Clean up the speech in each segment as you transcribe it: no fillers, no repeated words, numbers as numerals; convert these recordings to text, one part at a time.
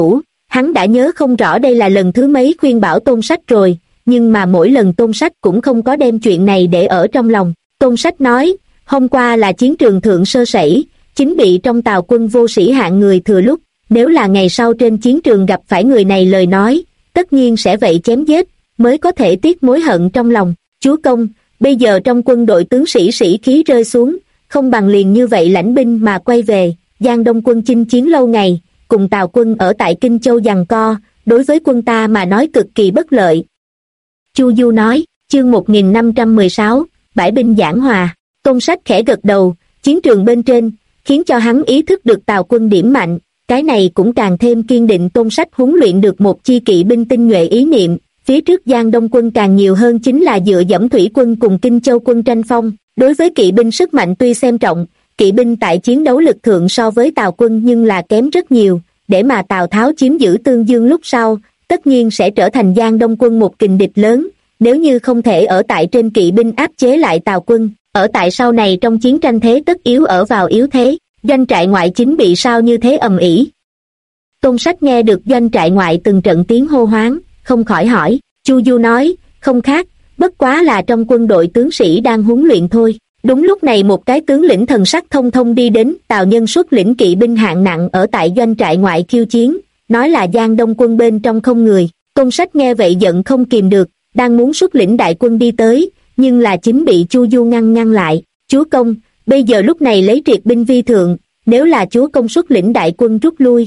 Hắn đã nhớ không rõ đây là lần thứ mấy khuyên bảo Tôn Sách rồi, nhưng mà mỗi lần Tôn Sách cũng không có đem chuyện này để ở trong lòng. Tôn Sách nói, hôm qua là chiến trường thượng sơ sẩy, chính bị trong Tào quân vô sĩ hạng người thừa lúc, nếu là ngày sau trên chiến trường gặp phải người này lời nói, tất nhiên sẽ vậy chém giết, mới có thể tiếc mối hận trong lòng. Chúa công, bây giờ trong quân đội tướng sĩ sĩ khí rơi xuống, không bằng liền như vậy lãnh binh mà quay về. Giang Đông quân chinh chiến lâu ngày, cùng Tào quân ở tại Kinh Châu giằng co, đối với quân ta mà nói cực kỳ bất lợi. Chu Du nói, chương 1516, bãi binh giảng hòa. Tôn Sách khẽ gật đầu, chiến trường bên trên, khiến cho hắn ý thức được Tào quân điểm mạnh, cái này cũng càng thêm kiên định Tôn Sách huấn luyện được một chi kỵ binh tinh nhuệ ý niệm. Phía trước Giang Đông quân càng nhiều hơn chính là dựa dẫm thủy quân cùng Kinh Châu quân tranh phong. Đối với kỵ binh sức mạnh tuy xem trọng, kỵ binh tại chiến đấu lực thượng so với Tào quân nhưng là kém rất nhiều, để mà Tào Tháo chiếm giữ Tương Dương lúc sau, tất nhiên sẽ trở thành Giang Đông quân một kình địch lớn, nếu như không thể ở tại trên kỵ binh áp chế lại Tào quân, ở tại sau này trong chiến tranh thế tất yếu ở vào yếu thế. Doanh trại ngoại chính bị sao như thế ầm ĩ. Tôn Sách nghe được doanh trại ngoại từng trận tiếng hô hoáng, không khỏi hỏi. Chu Du nói, không khác, bất quá là trong quân đội tướng sĩ đang huấn luyện thôi. Đúng lúc này một cái tướng lĩnh thần sắc thông thông đi đến. Tào Nhân xuất lĩnh kỵ binh hạng nặng ở tại doanh trại ngoại khiêu chiến, nói là Giang Đông quân bên trong không người. Tôn Sách nghe vậy giận không kìm được, đang muốn xuất lĩnh đại quân đi tới, nhưng là chính bị Chu Du ngăn lại. Chúa công, bây giờ lúc này lấy triệt binh vi thượng, nếu là chúa công xuất lĩnh đại quân rút lui.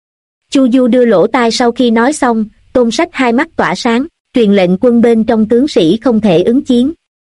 Chu Du đưa lỗ tai sau khi nói xong, Tôn Sách hai mắt tỏa sáng, truyền lệnh quân bên trong tướng sĩ không thể ứng chiến.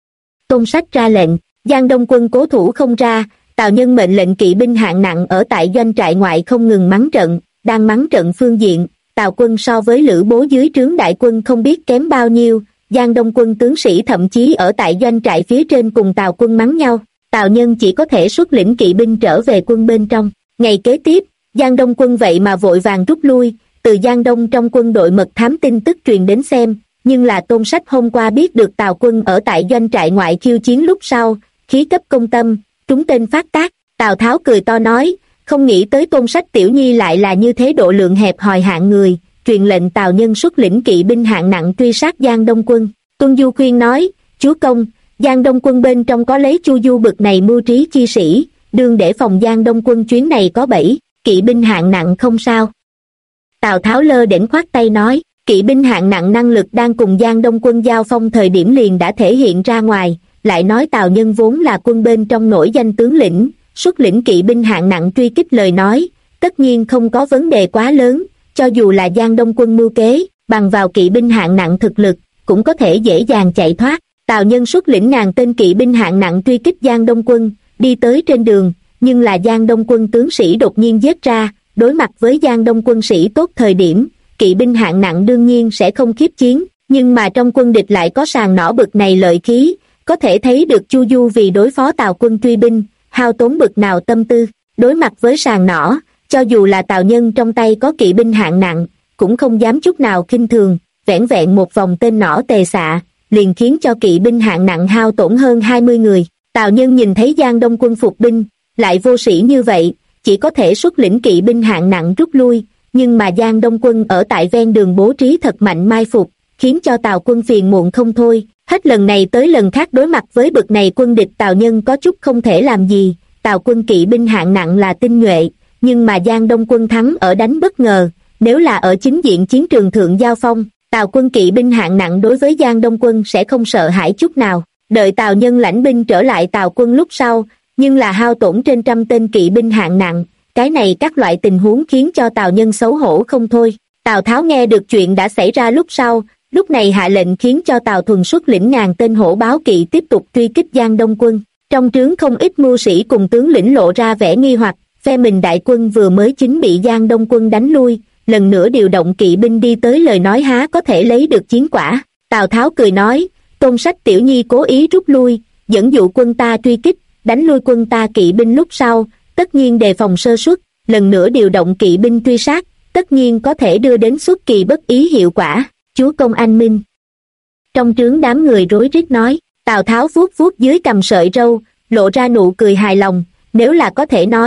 Tôn Sách ra lệnh, Giang Đông quân cố thủ không ra, Tào Nhân mệnh lệnh kỵ binh hạng nặng ở tại doanh trại ngoại không ngừng mắng trận, đang mắng trận phương diện, Tào quân so với Lữ Bố dưới trướng đại quân không biết kém bao nhiêu, Giang Đông quân tướng sĩ thậm chí ở tại doanh trại phía trên cùng Tào quân mắng nhau. Tào Nhân chỉ có thể xuất lĩnh kỵ binh trở về quân bên trong. Ngày kế tiếp, Giang Đông quân vậy mà vội vàng rút lui, từ Giang Đông trong quân đội mật thám tin tức truyền đến xem, nhưng là Tôn Sách hôm qua biết được Tào quân ở tại doanh trại ngoại khiêu chiến lúc sau, khí cấp công tâm, trúng tên phát tác. Tào Tháo cười to nói, không nghĩ tới Tôn Sách tiểu nhi lại là như thế độ lượng hẹp hòi hạng người, truyền lệnh Tào Nhân xuất lĩnh kỵ binh hạng nặng truy sát Giang Đông quân. Tuân Du khuyên nói, chúa công, Giang Đông quân bên trong có lấy Chu Du bực này mưu trí chi sĩ, đương để phòng Giang Đông quân chuyến này có bẫy, kỵ binh hạng nặng không sao. Tào Tháo lơ đễnh khoát tay nói, kỵ binh hạng nặng năng lực đang cùng Giang Đông quân giao phong thời điểm liền đã thể hiện ra ngoài, lại nói Tào Nhân vốn là quân bên trong nổi danh tướng lĩnh, xuất lĩnh kỵ binh hạng nặng truy kích lời nói, tất nhiên không có vấn đề quá lớn, cho dù là Giang Đông quân mưu kế, bằng vào kỵ binh hạng nặng thực lực, cũng có thể dễ dàng chạy thoát. Tào Nhân xuất lĩnh ngàn tên kỵ binh hạng nặng truy kích Giang Đông quân, đi tới trên đường, nhưng là Giang Đông quân tướng sĩ đột nhiên giết ra, đối mặt với Giang Đông quân sĩ tốt thời điểm, kỵ binh hạng nặng đương nhiên sẽ không khiếp chiến, nhưng mà trong quân địch lại có sàng nỏ bực này lợi khí, có thể thấy được Chu Du vì đối phó Tào quân truy binh, hao tốn bực nào tâm tư. Đối mặt với sàng nỏ, cho dù là Tào Nhân trong tay có kỵ binh hạng nặng, cũng không dám chút nào khinh thường, vẻn vẹn một vòng tên nỏ tề xạ, liền khiến cho kỵ binh hạng nặng hao tổn hơn 20 người. Tào Nhân nhìn thấy Giang Đông quân phục binh, lại vô sĩ như vậy, chỉ có thể xuất lĩnh kỵ binh hạng nặng rút lui, nhưng mà Giang Đông quân ở tại ven đường bố trí thật mạnh mai phục, khiến cho Tào quân phiền muộn không thôi. Hết lần này tới lần khác đối mặt với bực này quân địch Tào Nhân có chút không thể làm gì. Tào quân kỵ binh hạng nặng là tinh nhuệ, nhưng mà Giang Đông quân thắng ở đánh bất ngờ, nếu là ở chính diện chiến trường thượng giao phong, Tào quân kỵ binh hạng nặng đối với Giang Đông quân sẽ không sợ hãi chút nào. Đợi Tào Nhân lãnh binh trở lại Tào quân lúc sau, nhưng là hao tổn trên trăm tên kỵ binh hạng nặng, cái này các loại tình huống khiến cho Tào Nhân xấu hổ không thôi. Tào Tháo nghe được chuyện đã xảy ra lúc sau, lúc này hạ lệnh khiến cho Tào Thuần xuất lĩnh ngàn tên hổ báo kỵ tiếp tục truy kích Giang Đông quân. Trong trướng không ít mưu sĩ cùng tướng lĩnh lộ ra vẻ nghi hoặc, phe mình đại quân vừa mới chính bị Giang Đông quân đánh lui, lần nữa điều động kỵ binh đi tới lời nói há có thể lấy được chiến quả. Tào Tháo cười nói, Tôn Sách tiểu nhi cố ý rút lui, dẫn dụ quân ta truy kích, đánh lui quân ta kỵ binh lúc sau, tất nhiên đề phòng sơ suất, lần nữa điều động kỵ binh truy sát, tất nhiên có thể đưa đến xuất kỳ bất ý hiệu quả. Chúa công anh minh. Trong trướng đám người rối rít nói. Tào Tháo vuốt vuốt dưới cằm sợi râu, lộ ra nụ cười hài lòng, nếu là có thể nói,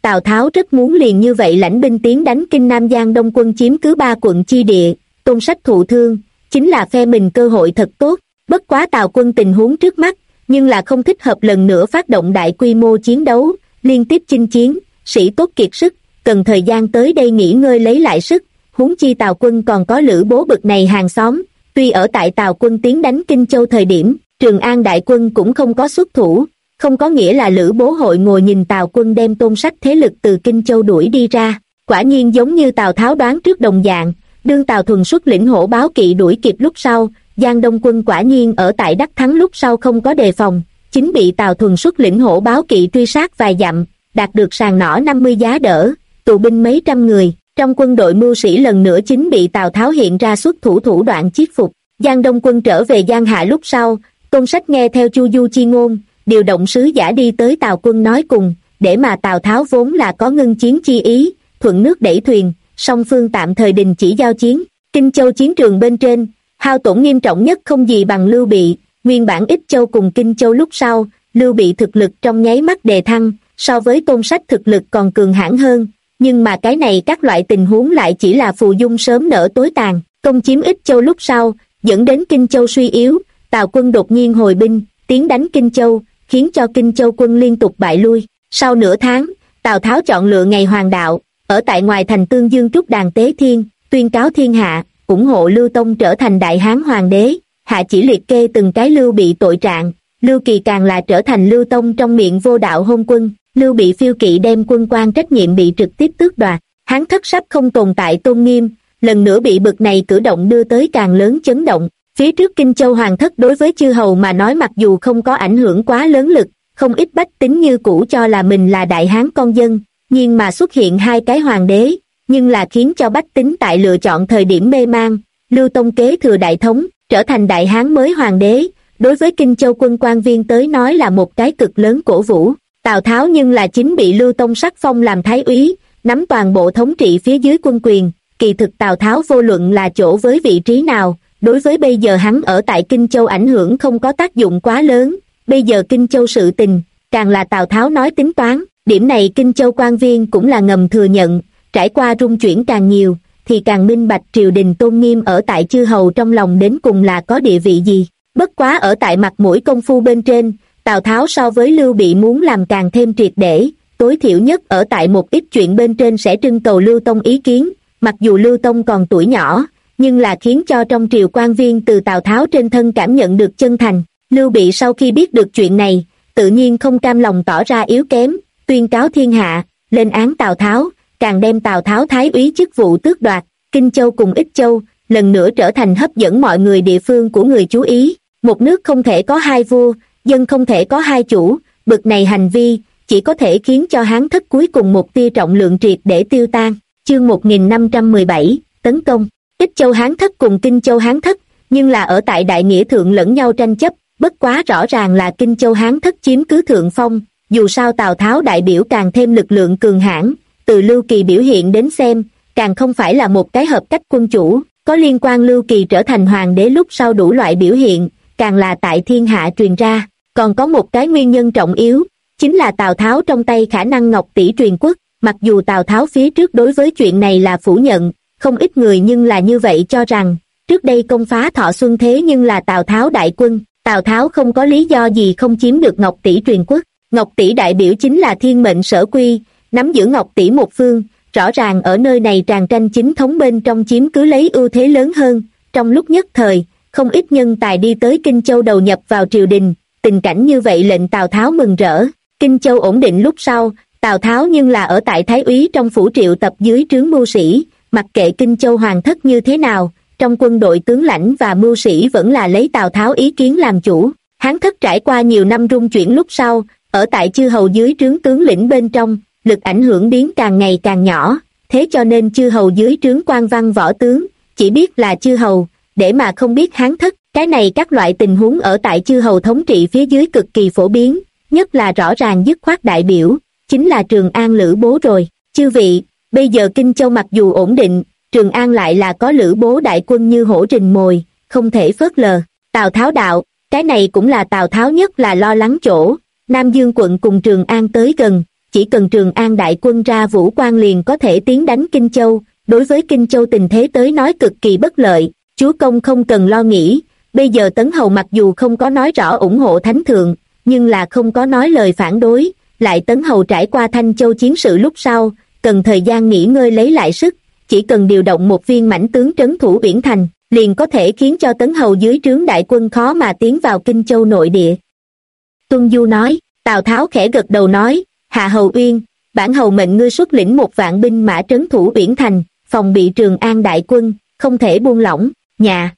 Tào Tháo rất muốn liền như vậy lãnh binh tiến đánh Kinh Nam Giang Đông quân chiếm cứ 3 quận chi địa. Tôn Sách thụ thương, chính là phe mình cơ hội thật tốt. Bất quá Tào quân tình huống trước mắt, nhưng là không thích hợp lần nữa phát động đại quy mô chiến đấu, liên tiếp chinh chiến, sĩ tốt kiệt sức, cần thời gian tới đây nghỉ ngơi lấy lại sức. Huống chi Tào quân còn có Lữ Bố bực này hàng xóm, tuy ở tại Tào quân tiến đánh Kinh Châu thời điểm, Trường An đại quân cũng không có xuất thủ, không có nghĩa là Lữ Bố hội ngồi nhìn Tào quân đem Tôn Sách thế lực từ Kinh Châu đuổi đi ra. Quả nhiên giống như Tào Tháo đoán trước đồng dạng, đương Tào Thuần xuất lĩnh hổ báo kỵ đuổi kịp lúc sau, Giang Đông quân quả nhiên ở tại đắc thắng lúc sau không có đề phòng, chính bị Tào Thuần xuất lĩnh hổ báo kỵ truy sát vài dặm, đạt được sàng nỏ 50 giá đỡ, tù binh mấy trăm người. Trong quân đội mưu sĩ lần nữa chính bị Tào Tháo hiện ra xuất thủ đoạn chiết phục. Giang Đông quân trở về Giang Hạ lúc sau, Tôn Sách nghe theo Chu Du chi ngôn, điều động sứ giả đi tới Tào quân nói cùng, để mà Tào Tháo vốn là có ngưng chiến chi ý, thuận nước đẩy thuyền, song phương tạm thời đình chỉ giao chiến. Kinh Châu chiến trường bên trên, hao tổn nghiêm trọng nhất không gì bằng Lưu Bị. Nguyên bản Ích Châu cùng Kinh Châu lúc sau, Lưu Bị thực lực trong nháy mắt đề thăng, so với Tôn Sách thực lực còn cường hãn hơn. Nhưng mà cái này các loại tình huống lại chỉ là phù dung sớm nở tối tàn. Công chiếm Ích Châu lúc sau, dẫn đến Kinh Châu suy yếu, Tào quân đột nhiên hồi binh, tiến đánh Kinh Châu, khiến cho Kinh Châu quân liên tục bại lui. Sau nửa tháng, Tào Tháo chọn lựa ngày hoàng đạo, ở tại ngoài thành Tương Dương trúc đàn tế thiên, tuyên cáo thiên hạ, ủng hộ Lưu Tông trở thành Đại Hán hoàng đế, hạ chỉ liệt kê từng cái Lưu Bị tội trạng. Lưu Kỳ càng là trở thành Lưu Tông trong miệng vô đạo hôn quân. Lưu Bị phiêu kỵ đem quân quan trách nhiệm bị trực tiếp tước đoạt, Hán thất sắp không tồn tại tôn nghiêm, lần nữa bị bực này cử động đưa tới càng lớn chấn động. Phía trước Kinh Châu hoàng thất đối với chư hầu mà nói mặc dù không có ảnh hưởng quá lớn lực, không ít bách tính như cũ cho là mình là Đại Hán con dân, nhưng mà xuất hiện hai cái hoàng đế, nhưng là khiến cho bách tính tại lựa chọn thời điểm mê mang. Lưu Tông kế thừa đại thống, trở thành Đại Hán mới hoàng đế, đối với Kinh Châu quân quan viên tới nói là một cái cực lớn cổ vũ. Tào Tháo nhưng là chính bị Lưu Tông sắc phong làm thái úy, nắm toàn bộ thống trị phía dưới quân quyền. Kỳ thực Tào Tháo vô luận là chỗ với vị trí nào, đối với bây giờ hắn ở tại Kinh Châu ảnh hưởng không có tác dụng quá lớn. Bây giờ Kinh Châu sự tình, càng là Tào Tháo nói tính toán, điểm này Kinh Châu quan viên cũng là ngầm thừa nhận. Trải qua rung chuyển càng nhiều, thì càng minh bạch triều đình tôn nghiêm ở tại chư hầu trong lòng đến cùng là có địa vị gì. Bất quá ở tại mặt mũi công phu bên trên, Tào Tháo so với Lưu Bị muốn làm càng thêm triệt để, tối thiểu nhất ở tại một ít chuyện bên trên sẽ trưng cầu Lưu Tông ý kiến. Mặc dù Lưu Tông còn tuổi nhỏ, nhưng là khiến cho trong triều quan viên từ Tào Tháo trên thân cảm nhận được chân thành. Lưu Bị sau khi biết được chuyện này, tự nhiên không cam lòng tỏ ra yếu kém, tuyên cáo thiên hạ, lên án Tào Tháo, càng đem Tào Tháo thái úy chức vụ tước đoạt. Kinh Châu cùng Ích Châu lần nữa trở thành hấp dẫn mọi người địa phương của người chú ý. Một nước không thể có hai vua, dân không thể có hai chủ, bực này hành vi chỉ có thể khiến cho Hán thất cuối cùng một tia trọng lượng triệt để tiêu tan. Chương 1517, tấn công. Ích Châu Hán thất cùng Kinh Châu Hán thất, nhưng là ở tại đại nghĩa thượng lẫn nhau tranh chấp, bất quá rõ ràng là Kinh Châu Hán thất chiếm cứ thượng phong. Dù sao Tào Tháo đại biểu càng thêm lực lượng cường hãn, từ Lưu Kỳ biểu hiện đến xem, càng không phải là một cái hợp cách quân chủ. Có liên quan Lưu Kỳ trở thành hoàng đế lúc sau đủ loại biểu hiện, càng là tại thiên hạ truyền ra. Còn có một cái nguyên nhân trọng yếu, chính là Tào Tháo trong tay khả năng ngọc tỷ truyền quốc. Mặc dù Tào Tháo phía trước đối với chuyện này là phủ nhận, không ít người nhưng là như vậy cho rằng, trước đây công phá Thọ Xuân thế nhưng là Tào Tháo đại quân, Tào Tháo không có lý do gì không chiếm được ngọc tỷ truyền quốc. Ngọc tỷ đại biểu chính là thiên mệnh sở quy, nắm giữ ngọc tỷ một phương, rõ ràng ở nơi này tràn tranh chính thống bên trong chiếm cứ lấy ưu thế lớn hơn. Trong lúc nhất thời, không ít nhân tài đi tới Kinh Châu đầu nhập vào triều đình, tình cảnh như vậy lệnh Tào Tháo mừng rỡ. Kinh Châu ổn định lúc sau, Tào Tháo nhưng là ở tại thái úy trong phủ triệu tập dưới trướng mưu sĩ, mặc kệ Kinh Châu hoàng thất như thế nào, trong quân đội tướng lãnh và mưu sĩ vẫn là lấy Tào Tháo ý kiến làm chủ. Hán thất trải qua nhiều năm rung chuyển lúc sau, ở tại chư hầu dưới trướng tướng lĩnh bên trong, lực ảnh hưởng biến càng ngày càng nhỏ, thế cho nên chư hầu dưới trướng quan văn võ tướng, chỉ biết là chư hầu, để mà không biết Hán thất. Cái này các loại tình huống ở tại chư hầu thống trị phía dưới cực kỳ phổ biến, nhất là rõ ràng dứt khoát đại biểu, chính là Trường An Lữ Bố rồi. Chư vị, bây giờ Kinh Châu mặc dù ổn định, Trường An lại là có Lữ Bố đại quân như hổ rình mồi, không thể phớt lờ. Tào Tháo đạo, cái này cũng là Tào Tháo nhất là lo lắng chỗ. Nam Dương quận cùng Trường An tới gần, chỉ cần Trường An đại quân ra vũ quan liền có thể tiến đánh Kinh Châu. Đối với Kinh Châu tình thế tới nói cực kỳ bất lợi, chúa công không cần lo nghĩ. Bây giờ Tấn Hầu mặc dù không có nói rõ ủng hộ Thánh Thượng, nhưng là không có nói lời phản đối. Lại Tấn Hầu trải qua Thanh Châu chiến sự lúc sau, cần thời gian nghỉ ngơi lấy lại sức, chỉ cần điều động một viên mãnh tướng trấn thủ Uyển Thành, liền có thể khiến cho Tấn Hầu dưới trướng đại quân khó mà tiến vào Kinh Châu nội địa. Tuân Du nói. Tào Tháo khẽ gật đầu nói, Hạ Hầu Uyên, bản hầu mệnh ngươi xuất lĩnh 1.000 binh mã trấn thủ Uyển Thành, phòng bị Trường An đại quân, không thể buông lỏng. Nhà.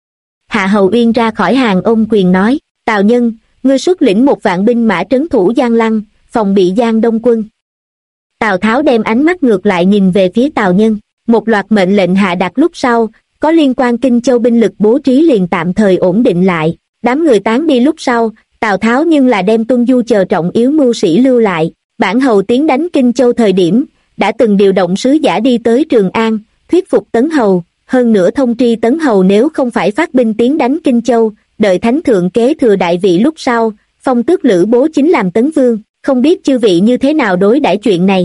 Hạ Hầu Uyên ra khỏi hàng ôm quyền nói, Tào Nhân, ngươi xuất lĩnh 1.000 binh mã trấn thủ Giang Lăng, phòng bị Giang Đông quân. Tào Tháo đem ánh mắt ngược lại nhìn về phía Tào Nhân. Một loạt mệnh lệnh hạ đạt lúc sau, có liên quan Kinh Châu binh lực bố trí liền tạm thời ổn định lại. Đám người tán đi lúc sau, Tào Tháo nhưng là đem Tuân Du chờ trọng yếu mưu sĩ lưu lại. Bản hầu tiến đánh Kinh Châu thời điểm, đã từng điều động sứ giả đi tới Trường An, thuyết phục Tấn Hầu, hơn nữa thông tri Tấn Hầu nếu không phải phát binh tiến đánh Kinh Châu, đợi Thánh Thượng kế thừa đại vị lúc sau, phong tước Lữ Bố chính làm Tấn Vương, không biết chư vị như thế nào đối đãi chuyện này.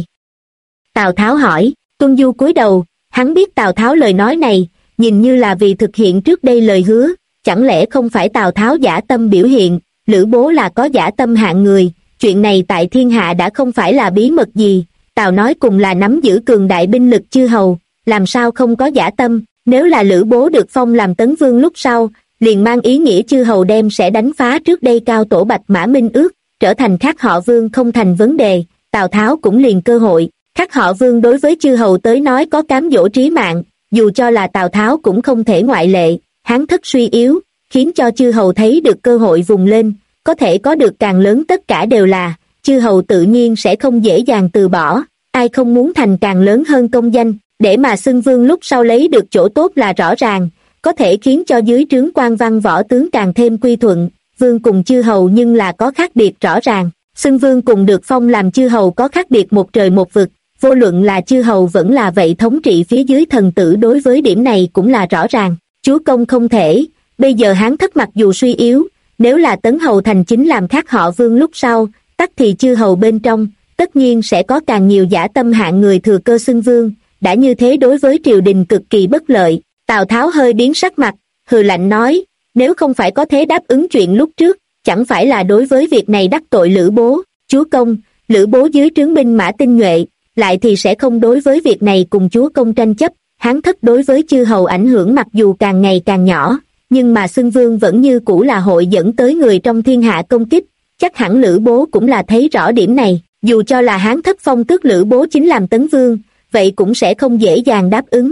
Tào Tháo hỏi. Tuân Du cúi đầu, hắn biết Tào Tháo lời nói này, nhìn như là vì thực hiện trước đây lời hứa, chẳng lẽ không phải Tào Tháo giả tâm biểu hiện. Lữ Bố là có giả tâm hạng người, chuyện này tại thiên hạ đã không phải là bí mật gì. Tào nói cùng là nắm giữ cường đại binh lực chư hầu, làm sao không có giả tâm. Nếu là Lữ Bố được phong làm Tấn Vương lúc sau, liền mang ý nghĩa chư hầu đem sẽ đánh phá trước đây cao tổ Bạch Mã Minh ước, trở thành khác họ Vương không thành vấn đề. Tào Tháo cũng liền cơ hội. Khác họ Vương đối với chư hầu tới nói có cám dỗ trí mạng, dù cho là Tào Tháo cũng không thể ngoại lệ. Hán thất suy yếu, khiến cho chư hầu thấy được cơ hội vùng lên, có thể có được càng lớn, tất cả đều là chư hầu tự nhiên sẽ không dễ dàng từ bỏ. Ai không muốn thành càng lớn hơn công danh, để mà xưng vương lúc sau lấy được chỗ tốt là rõ ràng, có thể khiến cho dưới trướng quan văn võ tướng càng thêm quy thuận. Vương cùng chư hầu nhưng là có khác biệt rõ ràng, xưng vương cùng được phong làm chư hầu có khác biệt một trời một vực. Vô luận là chư hầu vẫn là vậy thống trị phía dưới thần tử đối với điểm này cũng là rõ ràng. Chúa công không thể, bây giờ Hán thất mặc dù suy yếu, nếu là Tấn Hầu thành chính làm khác họ Vương lúc sau, tắc thì chư hầu bên trong, tất nhiên sẽ có càng nhiều giả tâm hạng người thừa cơ xưng vương, đã như thế đối với triều đình cực kỳ bất lợi. Tào Tháo hơi biến sắc mặt, hừ lạnh nói, nếu không phải có thế đáp ứng chuyện lúc trước, chẳng phải là đối với việc này đắc tội Lữ Bố. Chúa công, Lữ Bố dưới trướng binh mã tinh nhuệ, lại thì sẽ không đối với việc này cùng chúa công tranh chấp. Hán thất đối với chư hầu ảnh hưởng mặc dù càng ngày càng nhỏ, nhưng mà xưng vương vẫn như cũ là hội dẫn tới người trong thiên hạ công kích. Chắc hẳn Lữ Bố cũng là thấy rõ điểm này, dù cho là Hán thất phong tước Lữ Bố chính làm Tấn Vương, vậy cũng sẽ không dễ dàng đáp ứng.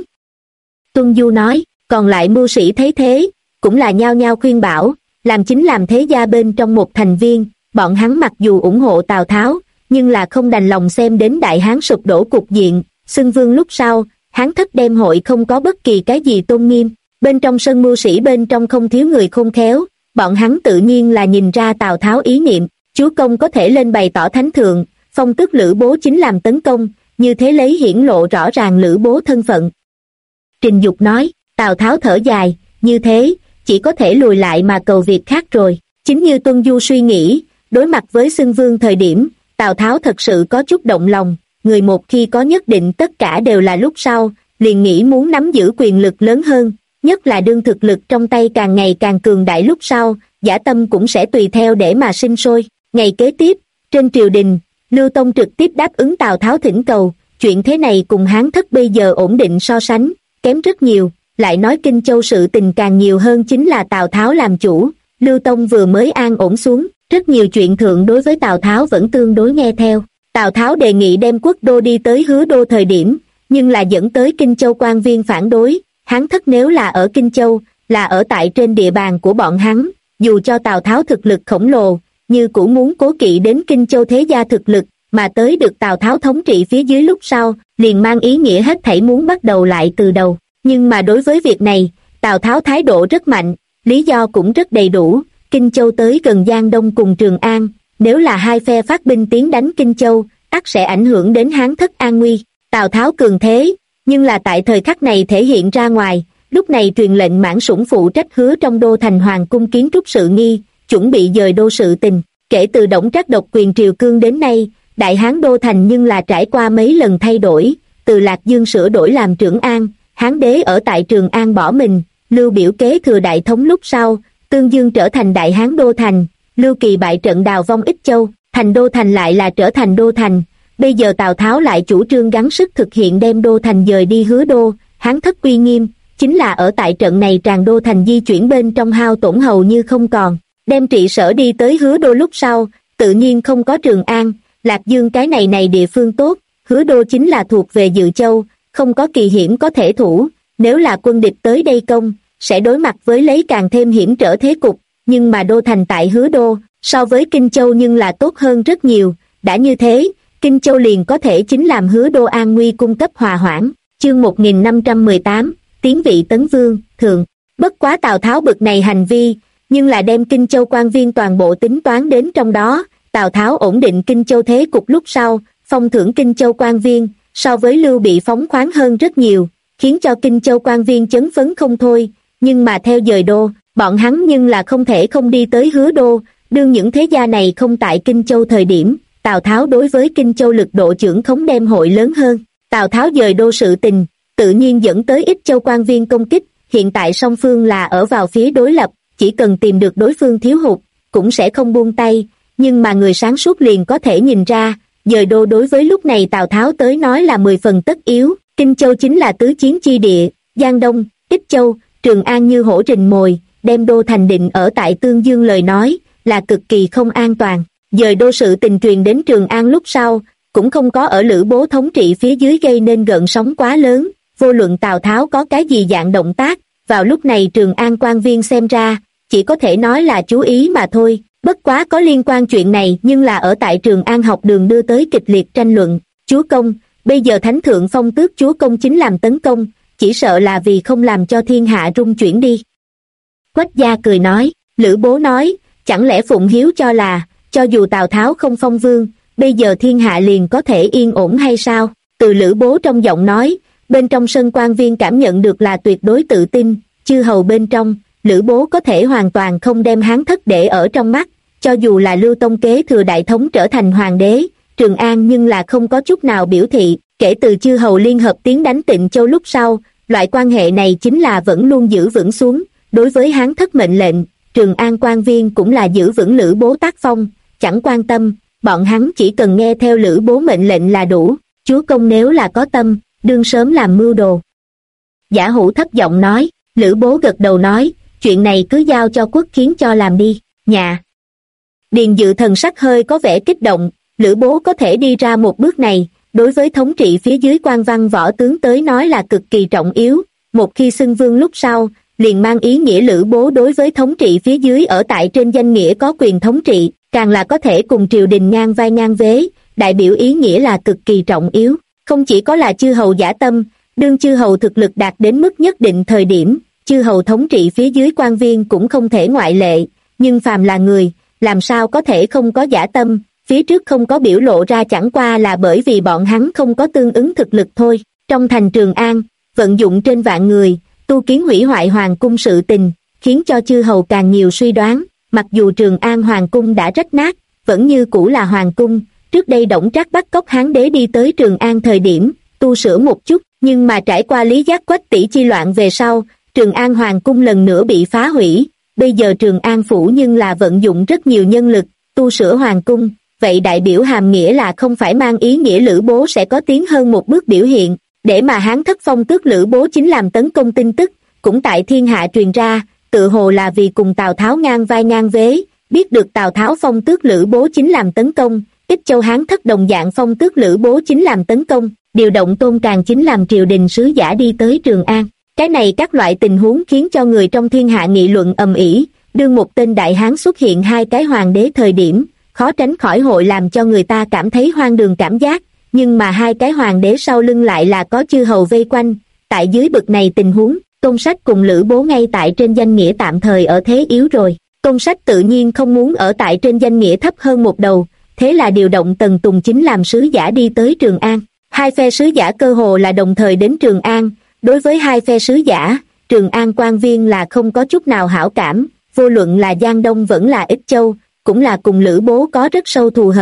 Tuân Du nói. Còn lại mưu sĩ thấy thế, cũng là nhao nhao khuyên bảo, làm chính làm thế gia bên trong một thành viên. Bọn hắn mặc dù ủng hộ Tào Tháo, nhưng là không đành lòng xem đến Đại Hán sụp đổ cục diện. Xưng vương lúc sau, Hán thất đem hội không có bất kỳ cái gì tôn nghiêm. Bên trong sân mưu sĩ bên trong không thiếu người khôn khéo, bọn hắn tự nhiên là nhìn ra Tào Tháo ý niệm. Chúa công có thể lên bày tỏ Thánh Thượng, phong tước Lữ Bố chính làm tấn công, như thế lấy hiển lộ rõ ràng Lữ Bố thân phận. Trình Dục nói. Tào Tháo thở dài, như thế, chỉ có thể lùi lại mà cầu việc khác rồi. Chính như Tuân Du suy nghĩ, đối mặt với xưng vương thời điểm, Tào Tháo thật sự có chút động lòng. Người một khi có nhất định tất cả đều là lúc sau, liền nghĩ muốn nắm giữ quyền lực lớn hơn, nhất là đương thực lực trong tay càng ngày càng cường đại lúc sau, dã tâm cũng sẽ tùy theo để mà sinh sôi. Ngày kế tiếp, trên triều đình, Lưu Tông trực tiếp đáp ứng Tào Tháo thỉnh cầu. Chuyện thế này cùng Hán thất bây giờ ổn định so sánh, kém rất nhiều. Lại nói Kinh Châu sự tình càng nhiều hơn chính là Tào Tháo làm chủ. Lưu Tông vừa mới an ổn xuống, rất nhiều chuyện thượng đối với Tào Tháo vẫn tương đối nghe theo. Tào Tháo đề nghị đem quốc đô đi tới Hứa Đô thời điểm, nhưng là dẫn tới Kinh Châu quan viên phản đối. Hán thất nếu là ở Kinh Châu, là ở tại trên địa bàn của bọn hắn, dù cho Tào Tháo thực lực khổng lồ, như cũng muốn cố kỵ đến Kinh Châu thế gia thực lực, mà tới được Tào Tháo thống trị phía dưới lúc sau, liền mang ý nghĩa hết thảy muốn bắt đầu lại từ đầu. Nhưng mà đối với việc này, Tào Tháo thái độ rất mạnh, lý do cũng rất đầy đủ. Kinh Châu tới gần Giang Đông cùng Trường An, nếu là hai phe phát binh tiến đánh Kinh Châu, ắt sẽ ảnh hưởng đến Hán thất an nguy. Tào Tháo cường thế, nhưng là tại thời khắc này thể hiện ra ngoài. Lúc này truyền lệnh Mãn Sủng phụ trách Hứa trong đô thành hoàng cung kiến trúc sự nghi, chuẩn bị dời đô sự tình. Kể từ Đổng Trác độc quyền triều cương đến nay, Đại Hán đô thành nhưng là trải qua mấy lần thay đổi, từ Lạc Dương sửa đổi làm Trưởng An, Hán đế ở tại Trường An bỏ mình, Lưu Biểu kế thừa đại thống lúc sau, Tương Dương trở thành Đại Hán đô thành, Lưu Kỳ bại trận đào vong Ích Châu, thành đô thành lại là trở thành đô thành. Bây giờ Tào Tháo lại chủ trương gắng sức thực hiện đem đô thành dời đi Hứa Đô, Hán thất uy nghiêm, chính là ở tại trận này tràn đô thành di chuyển bên trong hao tổn hầu như không còn. Đem trị sở đi tới Hứa Đô lúc sau, tự nhiên không có Trường An, Lạc Dương cái này địa phương tốt, Hứa Đô chính là thuộc về Dự Châu, không có kỳ hiểm có thể thủ, nếu là quân địch tới đây công, sẽ đối mặt với lấy càng thêm hiểm trở thế cục, nhưng mà đô thành tại Hứa Đô, so với Kinh Châu nhưng là tốt hơn rất nhiều, đã như thế, Kinh Châu liền có thể chính làm Hứa Đô an nguy cung cấp hòa hoãn. Chương 1518, Tiến vị Tấn Vương, Thượng. Bất quá Tào Tháo bực này hành vi, nhưng là đem Kinh Châu quan viên toàn bộ tính toán đến trong đó, Tào Tháo ổn định Kinh Châu thế cục lúc sau, phong thưởng Kinh Châu quan viên, so với Lưu Bị phóng khoáng hơn rất nhiều, khiến cho Kinh Châu quan viên chấn phấn không thôi, nhưng mà theo dời đô, bọn hắn nhưng là không thể không đi tới Hứa Đô, đương những thế gia này không tại Kinh Châu thời điểm, Tào Tháo đối với Kinh Châu lực độ trưởng khống đem hội lớn hơn. Tào Tháo dời đô sự tình, tự nhiên dẫn tới Ích Châu quan viên công kích, hiện tại song phương là ở vào phía đối lập, chỉ cần tìm được đối phương thiếu hụt, cũng sẽ không buông tay, nhưng mà người sáng suốt liền có thể nhìn ra, dời đô đối với lúc này Tào Tháo tới nói là 10 phần tất yếu, Kinh Châu chính là tứ chiến chi địa, Giang Đông, Ích Châu, Trường An như hổ rình mồi, đem đô thành định ở tại Tương Dương lời nói, là cực kỳ không an toàn. Dời đô sự tình truyền đến Trường An lúc sau, cũng không có ở Lữ Bố thống trị phía dưới gây nên gợn sóng quá lớn, vô luận Tào Tháo có cái gì dạng động tác, vào lúc này Trường An quan viên xem ra, chỉ có thể nói là chú ý mà thôi, bất quá có liên quan chuyện này nhưng là ở tại Trường An học đường đưa tới kịch liệt tranh luận, chúa công, bây giờ Thánh Thượng phong tước chúa công chính làm tấn công, chỉ sợ là vì không làm cho thiên hạ rung chuyển đi. Quách Gia cười nói, Lữ Bố nói, chẳng lẽ Phụng Hiếu cho là, cho dù Tào Tháo không phong vương, bây giờ thiên hạ liền có thể yên ổn hay sao? Từ Lữ Bố trong giọng nói, bên trong sân quan viên cảm nhận được là tuyệt đối tự tin, chư hầu bên trong, Lữ Bố có thể hoàn toàn không đem Hán thất để ở trong mắt, cho dù là Lưu Tông kế thừa đại thống trở thành hoàng đế, Trường An nhưng là không có chút nào biểu thị, kể từ chư hầu liên hợp tiến đánh Tịnh Châu lúc sau, loại quan hệ này chính là vẫn luôn giữ vững xuống, đối với Hán thất mệnh lệnh, Trường An quan viên cũng là giữ vững Lữ Bố tác phong, chẳng quan tâm, bọn hắn chỉ cần nghe theo Lữ Bố mệnh lệnh là đủ, chúa công nếu là có tâm, đương sớm làm mưu đồ. Giả Hủ thấp giọng nói, Lữ Bố gật đầu nói, chuyện này cứ giao cho quốc khiến cho làm đi, nhà. Điền Dự thần sắc hơi có vẻ kích động, Lữ Bố có thể đi ra một bước này, đối với thống trị phía dưới quan văn võ tướng tới nói là cực kỳ trọng yếu, một khi xưng vương lúc sau, liền mang ý nghĩa Lữ Bố đối với thống trị phía dưới ở tại trên danh nghĩa có quyền thống trị, càng là có thể cùng triều đình ngang vai ngang vế, đại biểu ý nghĩa là cực kỳ trọng yếu, không chỉ có là chư hầu dã tâm, đương chư hầu thực lực đạt đến mức nhất định thời điểm, chư hầu thống trị phía dưới quan viên cũng không thể ngoại lệ, nhưng phàm là người, làm sao có thể không có dã tâm, phía trước không có biểu lộ ra chẳng qua là bởi vì bọn hắn không có tương ứng thực lực thôi. Trong thành Trường An, vận dụng trên vạn người, tu kiến hủy hoại hoàng cung sự tình, khiến cho chư hầu càng nhiều suy đoán, mặc dù Trường An hoàng cung đã rách nát, vẫn như cũ là hoàng cung, trước đây Đổng Trác bắt cóc Hán đế đi tới Trường An thời điểm, tu sửa một chút, nhưng mà trải qua Lý Giác Quách tỷ chi loạn về sau, Trường An hoàng cung lần nữa bị phá hủy, bây giờ Trường An phủ nhưng là vận dụng rất nhiều nhân lực, tu sửa hoàng cung, vậy đại biểu hàm nghĩa là không phải mang ý nghĩa Lữ Bố sẽ có tiến hơn một bước biểu hiện, để mà Hán thất phong tước Lữ Bố chính làm tấn công tin tức, cũng tại thiên hạ truyền ra, tự hồ là vì cùng Tào Tháo ngang vai ngang vế, biết được Tào Tháo phong tước Lữ Bố chính làm tấn công, Ích Châu Hán thất đồng dạng phong tước Lữ Bố chính làm tấn công, điều động Tôn Càn chính làm triều đình sứ giả đi tới Trường An. Cái này các loại tình huống khiến cho người trong thiên hạ nghị luận ầm ĩ, đương một tên đại hán xuất hiện hai cái hoàng đế thời điểm, khó tránh khỏi hội làm cho người ta cảm thấy hoang đường cảm giác, nhưng mà hai cái hoàng đế sau lưng lại là có chư hầu vây quanh, tại dưới bực này tình huống, Tôn Sách cùng Lữ Bố ngay tại trên danh nghĩa tạm thời ở thế yếu rồi, Tôn Sách tự nhiên không muốn ở tại trên danh nghĩa thấp hơn một đầu, thế là điều động Tần Tùng chính làm sứ giả đi tới Trường An, hai phe sứ giả cơ hồ là đồng thời đến Trường An, đối với hai phe sứ giả, Trường An quan viên là không có chút nào hảo cảm, vô luận là Giang Đông vẫn là Ích Châu, cũng là cùng Lữ Bố có rất sâu thù hận,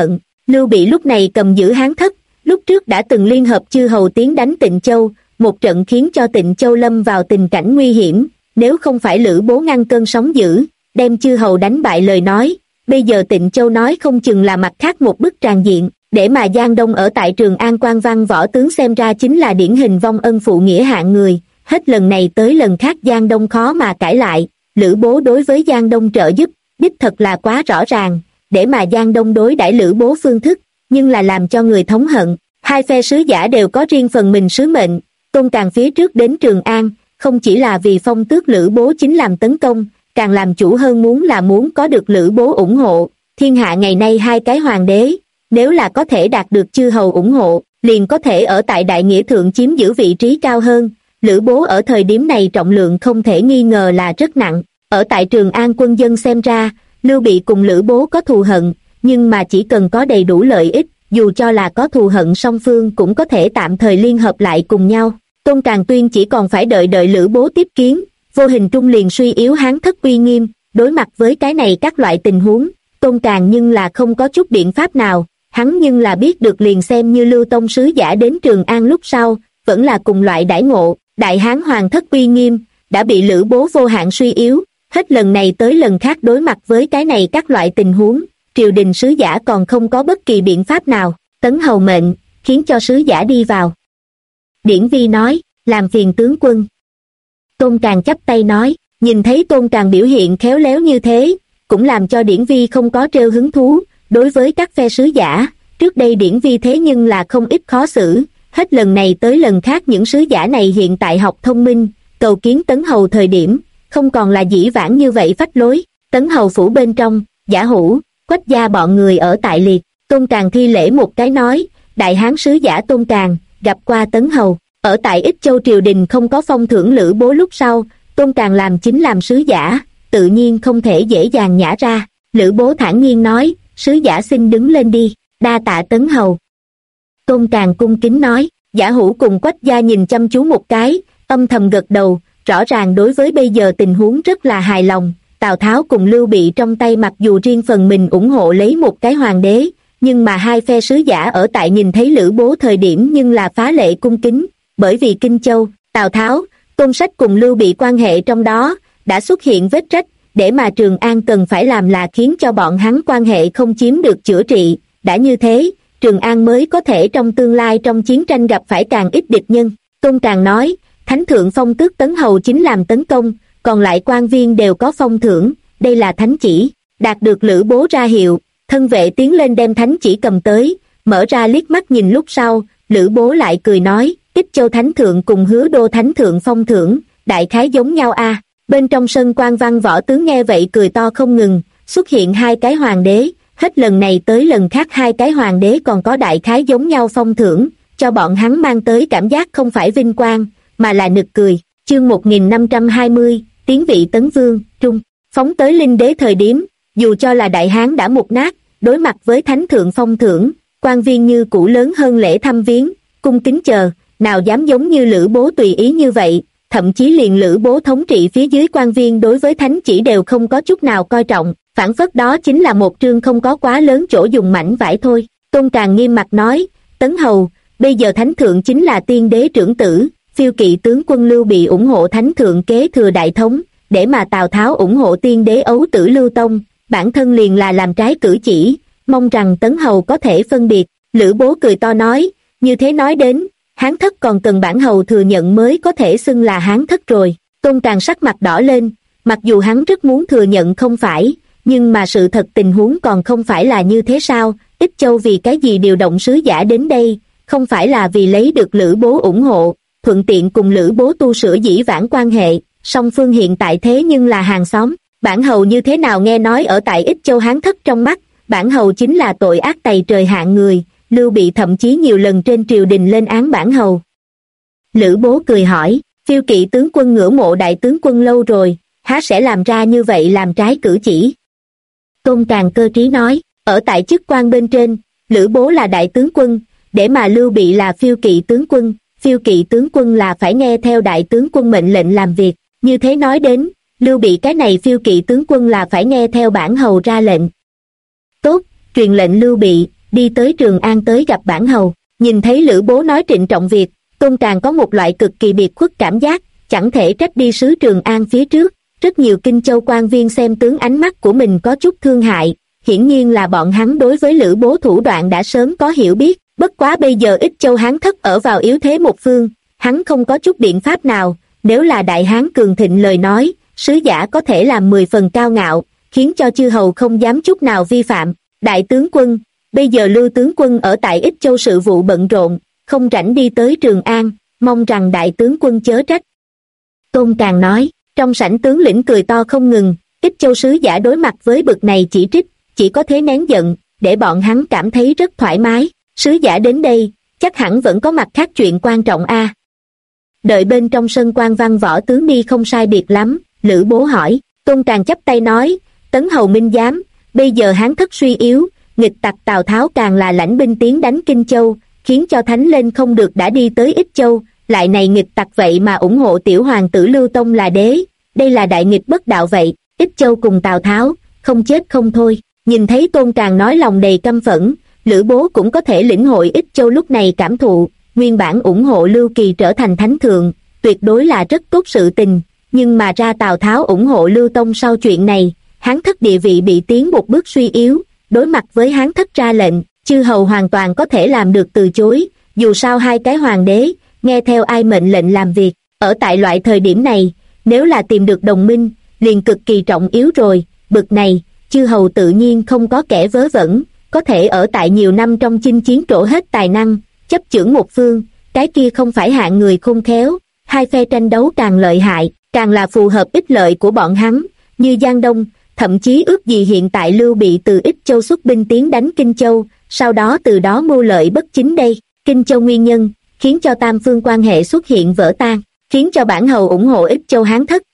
Lưu Bị lúc này cầm giữ Hán Thất, lúc trước đã từng liên hợp chư hầu tiến đánh Tịnh Châu, một trận khiến cho Tịnh Châu lâm vào tình cảnh nguy hiểm, nếu không phải Lữ Bố ngăn cơn sóng dữ, đem chư hầu đánh bại lời nói, bây giờ Tịnh Châu nói không chừng là mặt khác một bức tràng diện, để mà Giang Đông ở tại Trường An quan văn võ tướng xem ra chính là điển hình vong ân phụ nghĩa hạng người, hết lần này tới lần khác Giang Đông khó mà cãi lại, Lữ Bố đối với Giang Đông trợ giúp, đích thật là quá rõ ràng, để mà Giang Đông đối đãi Lữ Bố phương thức, nhưng là làm cho người thống hận, hai phe sứ giả đều có riêng phần mình sứ mệnh, Tôn Càn phía trước đến Trường An, không chỉ là vì phong tước Lữ Bố chính làm tấn công, càng làm chủ hơn muốn có được Lữ Bố ủng hộ, thiên hạ ngày nay hai cái hoàng đế, nếu là có thể đạt được chư hầu ủng hộ, liền có thể ở tại đại nghĩa thượng chiếm giữ vị trí cao hơn, Lữ Bố ở thời điểm này trọng lượng không thể nghi ngờ là rất nặng, ở tại Trường An quân dân xem ra, Lưu Bị cùng Lữ Bố có thù hận, nhưng mà chỉ cần có đầy đủ lợi ích, dù cho là có thù hận song phương cũng có thể tạm thời liên hợp lại cùng nhau. Tôn Càn Tuyên chỉ còn phải đợi Lữ Bố tiếp kiến, vô hình trung liền suy yếu Hán Thất uy nghiêm, đối mặt với cái này các loại tình huống, Tôn Càn nhưng là không có chút biện pháp nào, hắn nhưng là biết được liền xem như Lưu Tông sứ giả đến Trường An lúc sau, vẫn là cùng loại đãi ngộ, Đại Hán Hoàng thất uy nghiêm, đã bị Lữ Bố vô hạn suy yếu, hết lần này tới lần khác đối mặt với cái này các loại tình huống, triều đình sứ giả còn không có bất kỳ biện pháp nào, Tấn Hầu mệnh, khiến cho sứ giả đi vào. Điển Vi nói, làm phiền tướng quân. Tôn Càn chắp tay nói, nhìn thấy Tôn Càn biểu hiện khéo léo như thế, cũng làm cho Điển Vi không có trêu hứng thú, đối với các phe sứ giả, trước đây Điển Vi thế nhưng là không ít khó xử, hết lần này tới lần khác những sứ giả này hiện tại học thông minh, cầu kiến Tấn Hầu thời điểm, không còn là dĩ vãng như vậy phách lối, Tấn Hầu phủ bên trong, Giả Hữu, Quách gia bọn người ở tại liệt, Tôn Càn thi lễ một cái nói, Đại Hán sứ giả Tôn Càn, gặp qua Tấn Hầu, ở tại Ích Châu triều đình không có phong thưởng Lữ Bố lúc sau, Tôn Càn làm chính làm sứ giả, tự nhiên không thể dễ dàng nhả ra, Lữ Bố thản nhiên nói, sứ giả xin đứng lên đi, đa tạ Tấn Hầu. Tôn Càn cung kính nói, Giả Hữu cùng Quách gia nhìn chăm chú một cái, âm thầm gật đầu, rõ ràng đối với bây giờ tình huống rất là hài lòng, Tào Tháo cùng Lưu Bị trong tay mặc dù riêng phần mình ủng hộ lấy một cái hoàng đế, nhưng mà hai phe sứ giả ở tại nhìn thấy Lữ Bố thời điểm nhưng là phá lệ cung kính, bởi vì Kinh Châu, Tào Tháo, Tôn Sách cùng Lưu Bị quan hệ trong đó, đã xuất hiện vết rách, để mà Trường An cần phải làm là khiến cho bọn hắn quan hệ không chiếm được chữa trị, đã như thế, Trường An mới có thể trong tương lai trong chiến tranh gặp phải càng ít địch nhân. Tôn Càn nói, Thánh thượng phong tước Tấn Hầu chính làm tấn công, còn lại quan viên đều có phong thưởng, đây là thánh chỉ, đạt được Lữ Bố ra hiệu, thân vệ tiến lên đem thánh chỉ cầm tới, mở ra liếc mắt nhìn lúc sau, Lữ Bố lại cười nói, Ích Châu Thánh thượng cùng Hứa Đô Thánh thượng phong thưởng, đại khái giống nhau a. Bên trong sân quan văn võ tướng nghe vậy cười to không ngừng, xuất hiện hai cái hoàng đế, hết lần này tới lần khác hai cái hoàng đế còn có đại khái giống nhau phong thưởng, cho bọn hắn mang tới cảm giác không phải vinh quang, mà là nực cười. Chương 1520, tiến vị Tấn Vương, Trung, phóng tới Linh Đế thời điểm, dù cho là Đại Hán đã mục nát, đối mặt với Thánh thượng phong thưởng, quan viên như cũ lớn hơn lễ thăm viếng, cung kính chờ, nào dám giống như Lữ Bố tùy ý như vậy, thậm chí liền Lữ Bố thống trị phía dưới quan viên đối với thánh chỉ đều không có chút nào coi trọng, phản phất đó chính là một trương không có quá lớn chỗ dùng mảnh vải thôi. Tôn Càn nghiêm mặt nói, Tấn Hầu, bây giờ Thánh thượng chính là tiên đế trưởng tử, phiêu kỵ tướng quân Lưu Bị ủng hộ Thánh thượng kế thừa đại thống, để mà Tào Tháo ủng hộ tiên đế ấu tử Lưu Tông, bản thân liền là làm trái cử chỉ, mong rằng Tấn Hầu có thể phân biệt. Lữ Bố cười to nói, như thế nói đến, Hán thất còn cần bản hầu thừa nhận mới có thể xưng là Hán thất rồi. Tôn Càn sắc mặt đỏ lên, mặc dù hắn rất muốn thừa nhận không phải, nhưng mà sự thật tình huống còn không phải là như thế sao, Ích Châu vì cái gì điều động sứ giả đến đây, không phải là vì lấy được Lữ Bố ủng hộ, thuận tiện cùng Lữ Bố tu sửa dĩ vãng quan hệ, song phương hiện tại thế nhưng là hàng xóm, bản hầu như thế nào nghe nói ở tại Ích Châu Hán thất trong mắt, bản hầu chính là tội ác tày trời hạng người, Lưu Bị thậm chí nhiều lần trên triều đình lên án bản hầu. Lữ Bố cười hỏi, phiêu kỵ tướng quân ngưỡng mộ đại tướng quân lâu rồi, há sẽ làm ra như vậy làm trái cử chỉ. Tôn Càn cơ trí nói, ở tại chức quan bên trên, Lữ Bố là đại tướng quân, để mà Lưu Bị là phiêu kỵ tướng quân là phải nghe theo đại tướng quân mệnh lệnh làm việc, như thế nói đến, Lưu Bị cái này phiêu kỵ tướng quân là phải nghe theo bản hầu ra lệnh. Tốt, truyền lệnh Lưu Bị, đi tới Trường An tới gặp bản hầu. Nhìn thấy Lữ Bố nói trịnh trọng việc, Tôn Tràng có một loại cực kỳ biệt khuất cảm giác, chẳng thể trách đi sứ Trường An phía trước. Rất nhiều Kinh Châu quan viên xem tướng ánh mắt của mình có chút thương hại, hiển nhiên là bọn hắn đối với Lữ Bố thủ đoạn đã sớm có hiểu biết, bất quá bây giờ Ích Châu Hán thất ở vào yếu thế một phương, hắn không có chút biện pháp nào, nếu là Đại Hán cường thịnh lời nói, sứ giả có thể làm 10 phần cao ngạo, khiến cho chư hầu không dám chút nào vi phạm. Đại tướng quân, bây giờ Lưu tướng quân ở tại Ích Châu sự vụ bận rộn, không rảnh đi tới Trường An, mong rằng đại tướng quân chớ trách. Tôn Tràng nói, trong sảnh tướng lĩnh cười to không ngừng, Ích Châu sứ giả đối mặt với bực này chỉ trích, chỉ có thế nén giận, để bọn hắn cảm thấy rất thoải mái. Sứ giả đến đây, chắc hẳn vẫn có mặt khác chuyện quan trọng a. Đợi bên trong sân quan văn võ tướng đi không sai biệt lắm, Lữ Bố hỏi. Tôn Tràng chắp tay nói, Tấn hầu minh giám, bây giờ Hán thất suy yếu, nghịch tặc Tào Tháo càng là lãnh binh tiến đánh Kinh Châu, khiến cho Thánh lên không được đã đi tới Ích Châu, lại này nghịch tặc vậy mà ủng hộ tiểu hoàng tử Lưu Tông là đế, đây là đại nghịch bất đạo vậy. Ích Châu cùng Tào Tháo, không chết không thôi. Nhìn thấy Tôn Tràng nói lòng đầy căm phẫn, Lữ Bố cũng có thể lĩnh hội Ích Châu lúc này cảm thụ, nguyên bản ủng hộ Lưu Kỳ trở thành thánh thượng, tuyệt đối là rất tốt sự tình, nhưng mà ra Tào Tháo ủng hộ Lưu Tông sau chuyện này, Hán thất địa vị bị tiến một bước suy yếu, đối mặt với Hán thất ra lệnh, chư hầu hoàn toàn có thể làm được từ chối, dù sao hai cái hoàng đế, nghe theo ai mệnh lệnh làm việc. Ở tại loại thời điểm này, nếu là tìm được đồng minh, liền cực kỳ trọng yếu rồi, bực này, chư hầu tự nhiên không có kẻ vớ vẩn, có thể ở tại nhiều năm trong chinh chiến trổ hết tài năng, chấp chưởng một phương, cái kia không phải hạng người khôn khéo, hai phe tranh đấu càng lợi hại, càng là phù hợp ích lợi của bọn hắn, như Giang Đông, thậm chí ước gì hiện tại Lưu Bị từ Ích Châu xuất binh tiến đánh Kinh Châu, sau đó từ đó mưu lợi bất chính đây. Kinh Châu nguyên nhân, khiến cho tam phương quan hệ xuất hiện vỡ tan, khiến cho bản hầu ủng hộ Ích Châu Hán thất.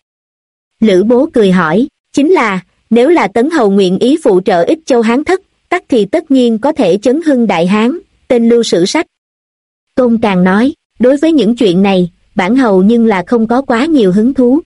Lữ Bố cười hỏi, chính là, nếu là Tấn hầu nguyện ý phụ trợ Ích Châu Hán thất, tắc thì tất nhiên có thể chấn hưng Đại Hán, tên lưu sử sách. Tôn Tràng nói, đối với những chuyện này, bản hầu nhưng là không có quá nhiều hứng thú.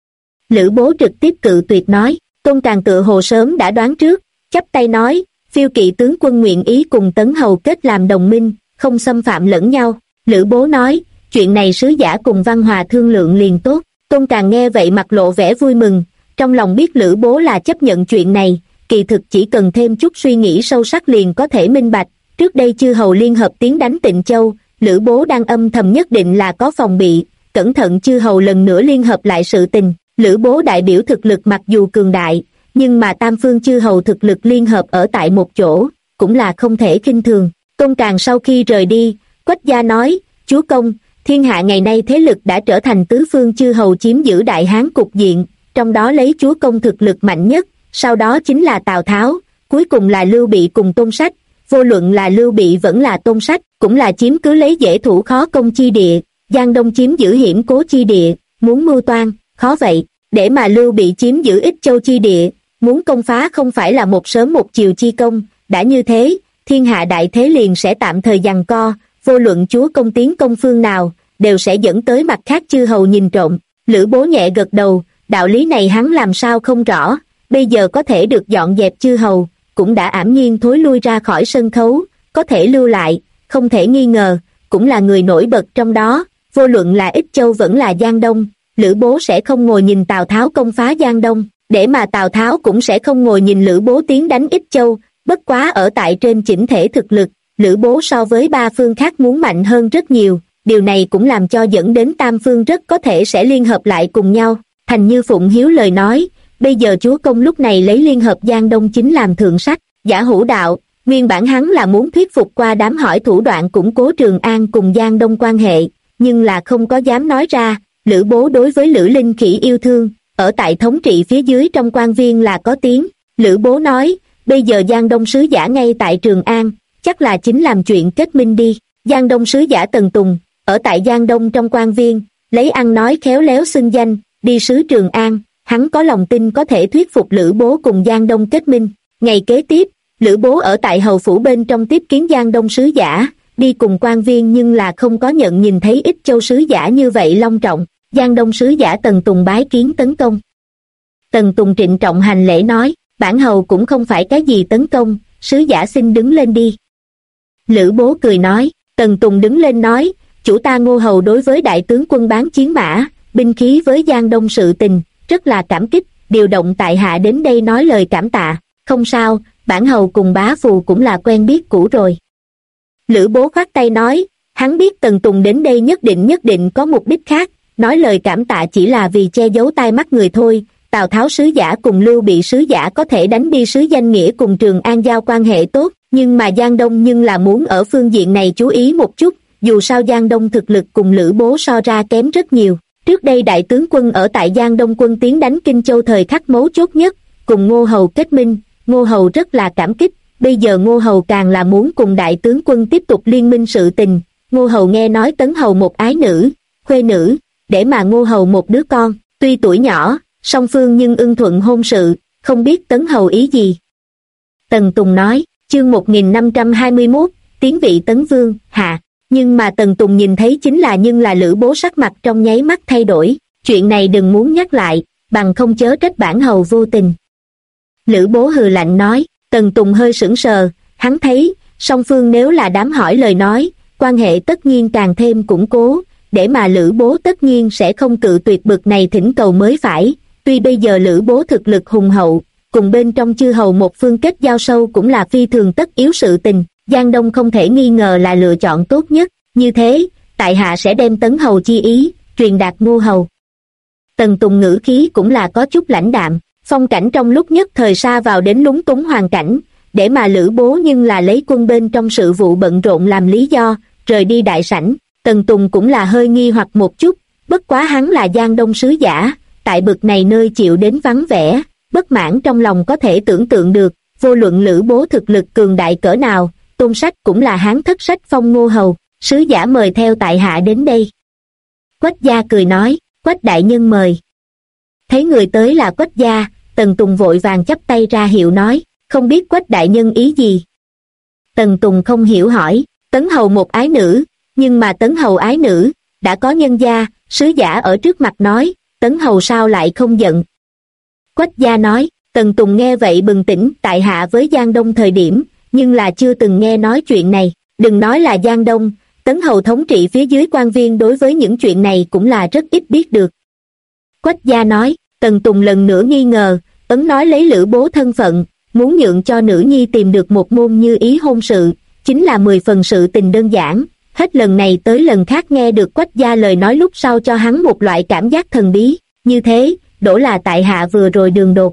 Lữ Bố trực tiếp cự tuyệt nói, Tôn Tràng tựa hồ sớm đã đoán trước, chắp tay nói, phiêu kỵ tướng quân nguyện ý cùng Tấn hầu kết làm đồng minh, không xâm phạm lẫn nhau. Lữ Bố nói, chuyện này sứ giả cùng Văn Hòa thương lượng liền tốt. Tôn Tràng nghe vậy mặt lộ vẻ vui mừng, trong lòng biết Lữ Bố là chấp nhận chuyện này, kỳ thực chỉ cần thêm chút suy nghĩ sâu sắc liền có thể minh bạch. Trước đây chư hầu liên hợp tiến đánh Tịnh Châu, Lữ Bố đang âm thầm nhất định là có phòng bị, cẩn thận chư hầu lần nữa liên hợp lại sự tình. Lữ Bố đại biểu thực lực mặc dù cường đại, nhưng mà tam phương chư hầu thực lực liên hợp ở tại một chỗ, cũng là không thể khinh thường. Tôn Tràng sau khi rời đi, Quách Gia nói, chúa công, thiên hạ ngày nay thế lực đã trở thành tứ phương chư hầu chiếm giữ Đại Hán cục diện, trong đó lấy chúa công thực lực mạnh nhất, sau đó chính là Tào Tháo, cuối cùng là Lưu Bị cùng Tôn Sách. Vô luận là Lưu Bị vẫn là Tôn Sách, cũng là chiếm cứ lấy dễ thủ khó công chi địa, Giang Đông chiếm giữ hiểm cố chi địa, muốn mưu toan, khó vậy, để mà Lưu Bị chiếm giữ Ích Châu chi địa, muốn công phá không phải là một sớm một chiều chi công, đã như thế, thiên hạ đại thế liền sẽ tạm thời giằng co, vô luận chúa công tiến công phương nào, đều sẽ dẫn tới mặt khác chư hầu nhìn trộm. Lữ Bố nhẹ gật đầu, đạo lý này hắn làm sao không rõ, bây giờ có thể được dọn dẹp chư hầu, cũng đã ảm nhiên thối lui ra khỏi sân khấu, có thể lưu lại, không thể nghi ngờ, cũng là người nổi bật trong đó, vô luận là Ích Châu vẫn là Giang Đông, Lữ Bố sẽ không ngồi nhìn Tào Tháo công phá Giang Đông, để mà Tào Tháo cũng sẽ không ngồi nhìn Lữ Bố tiến đánh Ích Châu, bất quá ở tại trên chỉnh thể thực lực, Lữ Bố so với ba phương khác muốn mạnh hơn rất nhiều, điều này cũng làm cho dẫn đến tam phương rất có thể sẽ liên hợp lại cùng nhau. Thành Như Phụng hiếu lời nói, bây giờ chúa công lúc này lấy liên hợp Giang Đông chính làm thượng sách. Giả Hữu đạo, nguyên bản hắn là muốn thuyết phục qua đám hỏi thủ đoạn củng cố Trường An cùng Giang Đông quan hệ, nhưng là không có dám nói ra. Lữ Bố đối với Lữ Linh Khỉ yêu thương, ở tại thống trị phía dưới trong quan viên là có tiếng. Lữ Bố nói, bây giờ Giang Đông sứ giả ngay tại Trường An, chắc là chính làm chuyện kết minh đi. Giang Đông sứ giả Tần Tùng, ở tại Giang Đông trong quan viên, lấy ăn nói khéo léo xưng danh, đi sứ Trường An, hắn có lòng tin có thể thuyết phục Lữ Bố cùng Giang Đông kết minh. Ngày kế tiếp, Lữ Bố ở tại hầu phủ bên trong tiếp kiến Giang Đông sứ giả, đi cùng quan viên nhưng là không có nhận nhìn thấy Ích Châu sứ giả như vậy long trọng. Giang Đông sứ giả Tần Tùng bái kiến tấn công. Tần Tùng trịnh trọng hành lễ nói, bản hầu cũng không phải cái gì tấn công, sứ giả xin đứng lên đi. Lữ Bố cười nói. Tần Tùng đứng lên nói, chủ ta Ngô hầu đối với đại tướng quân bán chiến mã, binh khí với Giang Đông sự tình, rất là cảm kích, điều động tại hạ đến đây nói lời cảm tạ. Không sao, bản hầu cùng bá phù cũng là quen biết cũ rồi. Lữ Bố khoát tay nói, hắn biết Tần Tùng đến đây nhất định có mục đích khác, nói lời cảm tạ chỉ là vì che giấu tai mắt người thôi. Tào Tháo sứ giả cùng Lưu Bị sứ giả có thể đánh đi sứ danh nghĩa cùng Trường An giao quan hệ tốt, nhưng mà Giang Đông nhưng là muốn ở phương diện này chú ý một chút, dù sao Giang Đông thực lực cùng Lữ Bố so ra kém rất nhiều. Trước đây đại tướng quân ở tại Giang Đông quân tiến đánh Kinh Châu thời khắc mấu chốt nhất, cùng Ngô hầu kết minh, Ngô hầu rất là cảm kích, bây giờ Ngô hầu càng là muốn cùng đại tướng quân tiếp tục liên minh sự tình. Ngô hầu nghe nói Tấn hầu một ái nữ, khuê nữ, để mà Ngô hầu một đứa con, tuy tuổi nhỏ, song phương nhưng ưng thuận hôn sự, không biết Tấn hầu ý gì. Tần Tùng nói, chương 1521, tiến vị Tấn Vương, hạ. Nhưng mà Tần Tùng nhìn thấy chính là Lữ Bố sắc mặt trong nháy mắt thay đổi, chuyện này đừng muốn nhắc lại, bằng không chớ trách bản hầu vô tình. Lữ Bố hừ lạnh nói. Tần Tùng hơi sững sờ, hắn thấy, song phương nếu là đám hỏi lời nói, quan hệ tất nhiên càng thêm củng cố, để mà Lữ Bố tất nhiên sẽ không cự tuyệt bực này thỉnh cầu mới phải. Tuy bây giờ Lữ Bố thực lực hùng hậu, cùng bên trong chư hầu một phương kết giao sâu cũng là phi thường tất yếu sự tình, Giang Đông không thể nghi ngờ là lựa chọn tốt nhất, như thế, tại hạ sẽ đem Tấn hầu chi ý, truyền đạt Ngô hầu. Tần Tùng ngữ khí cũng là có chút lãnh đạm, phong cảnh trong lúc nhất thời sa vào đến lúng túng hoàn cảnh, để mà Lữ Bố nhưng là lấy quân bên trong sự vụ bận rộn làm lý do, rời đi đại sảnh. Tần Tùng cũng là hơi nghi hoặc một chút, bất quá hắn là Giang Đông sứ giả, tại bực này nơi chịu đến vắng vẻ, bất mãn trong lòng có thể tưởng tượng được, vô luận Lữ Bố thực lực cường đại cỡ nào, Tôn Sách cũng là hán thất sách phong Ngô hầu, sứ giả mời theo tại hạ đến đây. Quách gia cười nói, Quách đại nhân mời. Thấy người tới là Quách gia, Tần Tùng vội vàng chắp tay ra hiệu nói, không biết Quách đại nhân ý gì. Tần Tùng không hiểu hỏi, Tấn hầu một ái nữ, nhưng mà Tấn hầu ái nữ, đã có nhân gia, sứ giả ở trước mặt nói, Tấn hầu sao lại không giận. Quách gia nói, Tần Tùng nghe vậy bừng tỉnh, tại hạ với Giang Đông thời điểm, nhưng là chưa từng nghe nói chuyện này, đừng nói là Giang Đông, Tấn hầu thống trị phía dưới quan viên đối với những chuyện này cũng là rất ít biết được. Quách gia nói, Tần Tùng lần nữa nghi ngờ, Ấn nói lấy Lữ Bố thân phận, muốn nhượng cho nữ nhi tìm được một môn như ý hôn sự, chính là 10 phần sự tình đơn giản, hết lần này tới lần khác nghe được Quách gia lời nói lúc sau cho hắn một loại cảm giác thần bí, như thế, đổ là tại hạ vừa rồi đường đột.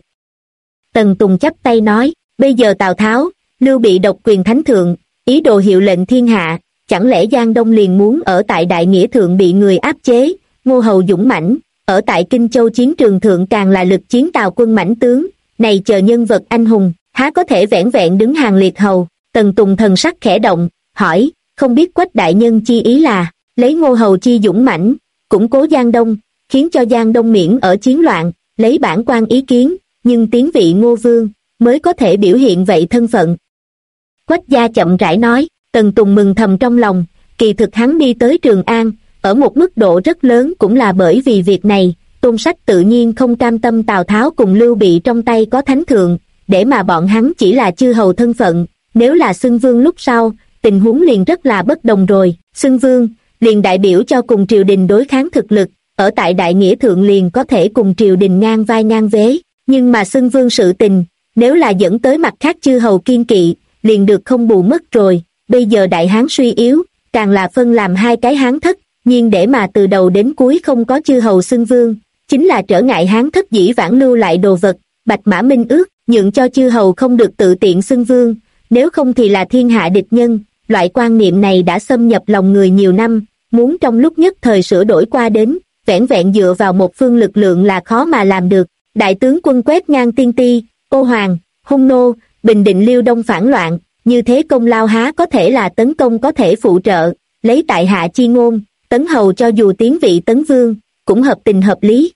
Tần Tùng chắp tay nói, bây giờ Tào Tháo, Lưu Bị độc quyền thánh thượng, ý đồ hiệu lệnh thiên hạ, chẳng lẽ Giang Đông liền muốn ở tại Đại Nghĩa Thượng bị người áp chế, Ngô hầu dũng mãnh, ở tại Kinh Châu chiến trường thượng càng là lực chiến Tào quân mãnh tướng, này chờ nhân vật anh hùng, há có thể vẻn vẹn đứng hàng liệt hầu. Tần Tùng thần sắc khẽ động, hỏi, không biết Quách đại nhân chi ý là, lấy Ngô hầu chi dũng mãnh, củng cố Giang Đông, khiến cho Giang Đông miễn ở chiến loạn, lấy bản quan ý kiến, nhưng tiến vị Ngô Vương, mới có thể biểu hiện vậy thân phận. Quách gia chậm rãi nói, Tần Tùng mừng thầm trong lòng, kỳ thực hắn đi tới Trường An, ở một mức độ rất lớn cũng là bởi vì việc này, Tôn Sách tự nhiên không cam tâm Tào Tháo cùng Lưu Bị trong tay có thánh thượng, để mà bọn hắn chỉ là chư hầu thân phận, nếu là xưng vương lúc sau, tình huống liền rất là bất đồng rồi, xưng vương, liền đại biểu cho cùng triều đình đối kháng thực lực, ở tại Đại Nghĩa Thượng liền có thể cùng triều đình ngang vai ngang vế, nhưng mà xưng vương sự tình, nếu là dẫn tới mặt khác chư hầu kiên kỵ, liền được không bù mất rồi, bây giờ Đại Hán suy yếu, càng là phân làm hai cái Hán thất, nhưng để mà từ đầu đến cuối không có chư hầu xưng vương, chính là trở ngại Hán thất dĩ vãng lưu lại đồ vật, Bạch Mã Minh ước, nhượng cho chư hầu không được tự tiện xưng vương, nếu không thì là thiên hạ địch nhân, loại quan niệm này đã xâm nhập lòng người nhiều năm, muốn trong lúc nhất thời sửa đổi qua đến, vẻn vẹn dựa vào một phương lực lượng là khó mà làm được. Đại tướng quân quét ngang Tiên Ti, Ô Hoàng, Hung Nô, bình định Liêu Đông phản loạn, như thế công lao há có thể là tấn công có thể phụ trợ, lấy tại hạ chi ngôn, Tấn hầu cho dù tiến vị Tấn Vương, cũng hợp tình hợp lý.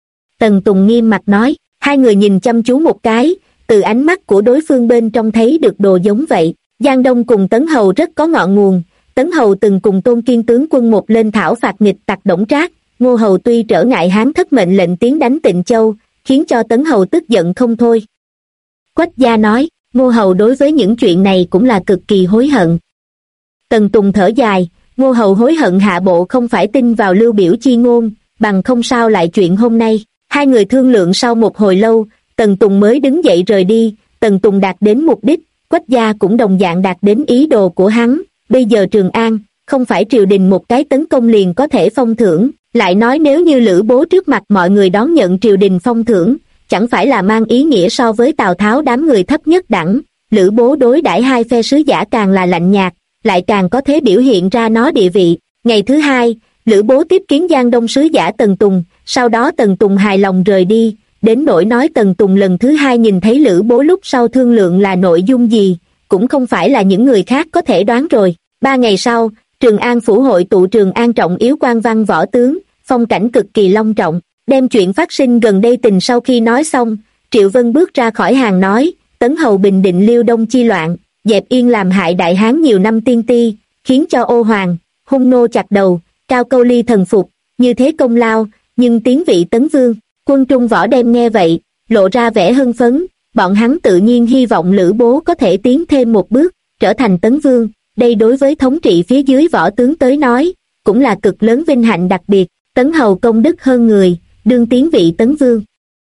Tần Tùng nghiêm mặt nói, hai người nhìn chăm chú một cái, từ ánh mắt của đối phương bên trong thấy được đồ giống vậy. Giang Đông cùng Tấn hầu rất có ngọn nguồn, Tấn hầu từng cùng Tôn Kiên tướng quân một lên thảo phạt nghịch tặc Đổng Trác, Ngô hầu tuy trở ngại Hán thất mệnh lệnh tiến đánh Tịnh Châu, khiến cho Tấn hầu tức giận không thôi. Quách gia nói, Ngô hầu đối với những chuyện này cũng là cực kỳ hối hận. Tần Tùng thở dài, Ngô Hầu hối hận hạ bộ không phải tin vào Lưu Biểu chi ngôn, bằng không sao lại chuyện hôm nay. Hai người thương lượng sau một hồi lâu, Tần Tùng mới đứng dậy rời đi. Tần Tùng đạt đến mục đích, Quách gia cũng đồng dạng đạt đến ý đồ của hắn. Bây giờ Trường An, không phải triều đình một cái tấn công liền có thể phong thưởng, lại nói nếu như Lữ Bố trước mặt mọi người đón nhận triều đình phong thưởng, chẳng phải là mang ý nghĩa so với Tào Tháo đám người thấp nhất đẳng. Lữ Bố đối đãi hai phe sứ giả càng là lạnh nhạt, lại càng có thể biểu hiện ra nó địa vị. Ngày thứ hai, Lữ Bố tiếp kiến Giang Đông sứ giả Tần Tùng, sau đó Tần Tùng hài lòng rời đi, đến nỗi nói Tần Tùng lần thứ hai nhìn thấy Lữ Bố lúc sau thương lượng là nội dung gì, cũng không phải là những người khác có thể đoán rồi. 3 ngày sau, Trường An phủ hội tụ Trường An trọng yếu quan văn võ tướng, phong cảnh cực kỳ long trọng, đem chuyện phát sinh gần đây tình sau khi nói xong, Triệu Vân bước ra khỏi hàng nói, Tấn Hầu bình định Liêu Đông chi loạn, dẹp yên làm hại Đại Hán nhiều năm tiên ti, khiến cho ô hoàng, hung nô chặt đầu, Cao Câu Ly thần phục, như thế công lao, nhưng tiến vị Tấn Vương. Quân Trung Võ đem nghe vậy, lộ ra vẻ hưng phấn, bọn hắn tự nhiên hy vọng Lữ Bố có thể tiến thêm một bước, trở thành Tấn Vương. Đây đối với thống trị phía dưới võ tướng tới nói, cũng là cực lớn vinh hạnh đặc biệt. Tấn Hầu công đức hơn người, đương tiến vị Tấn Vương.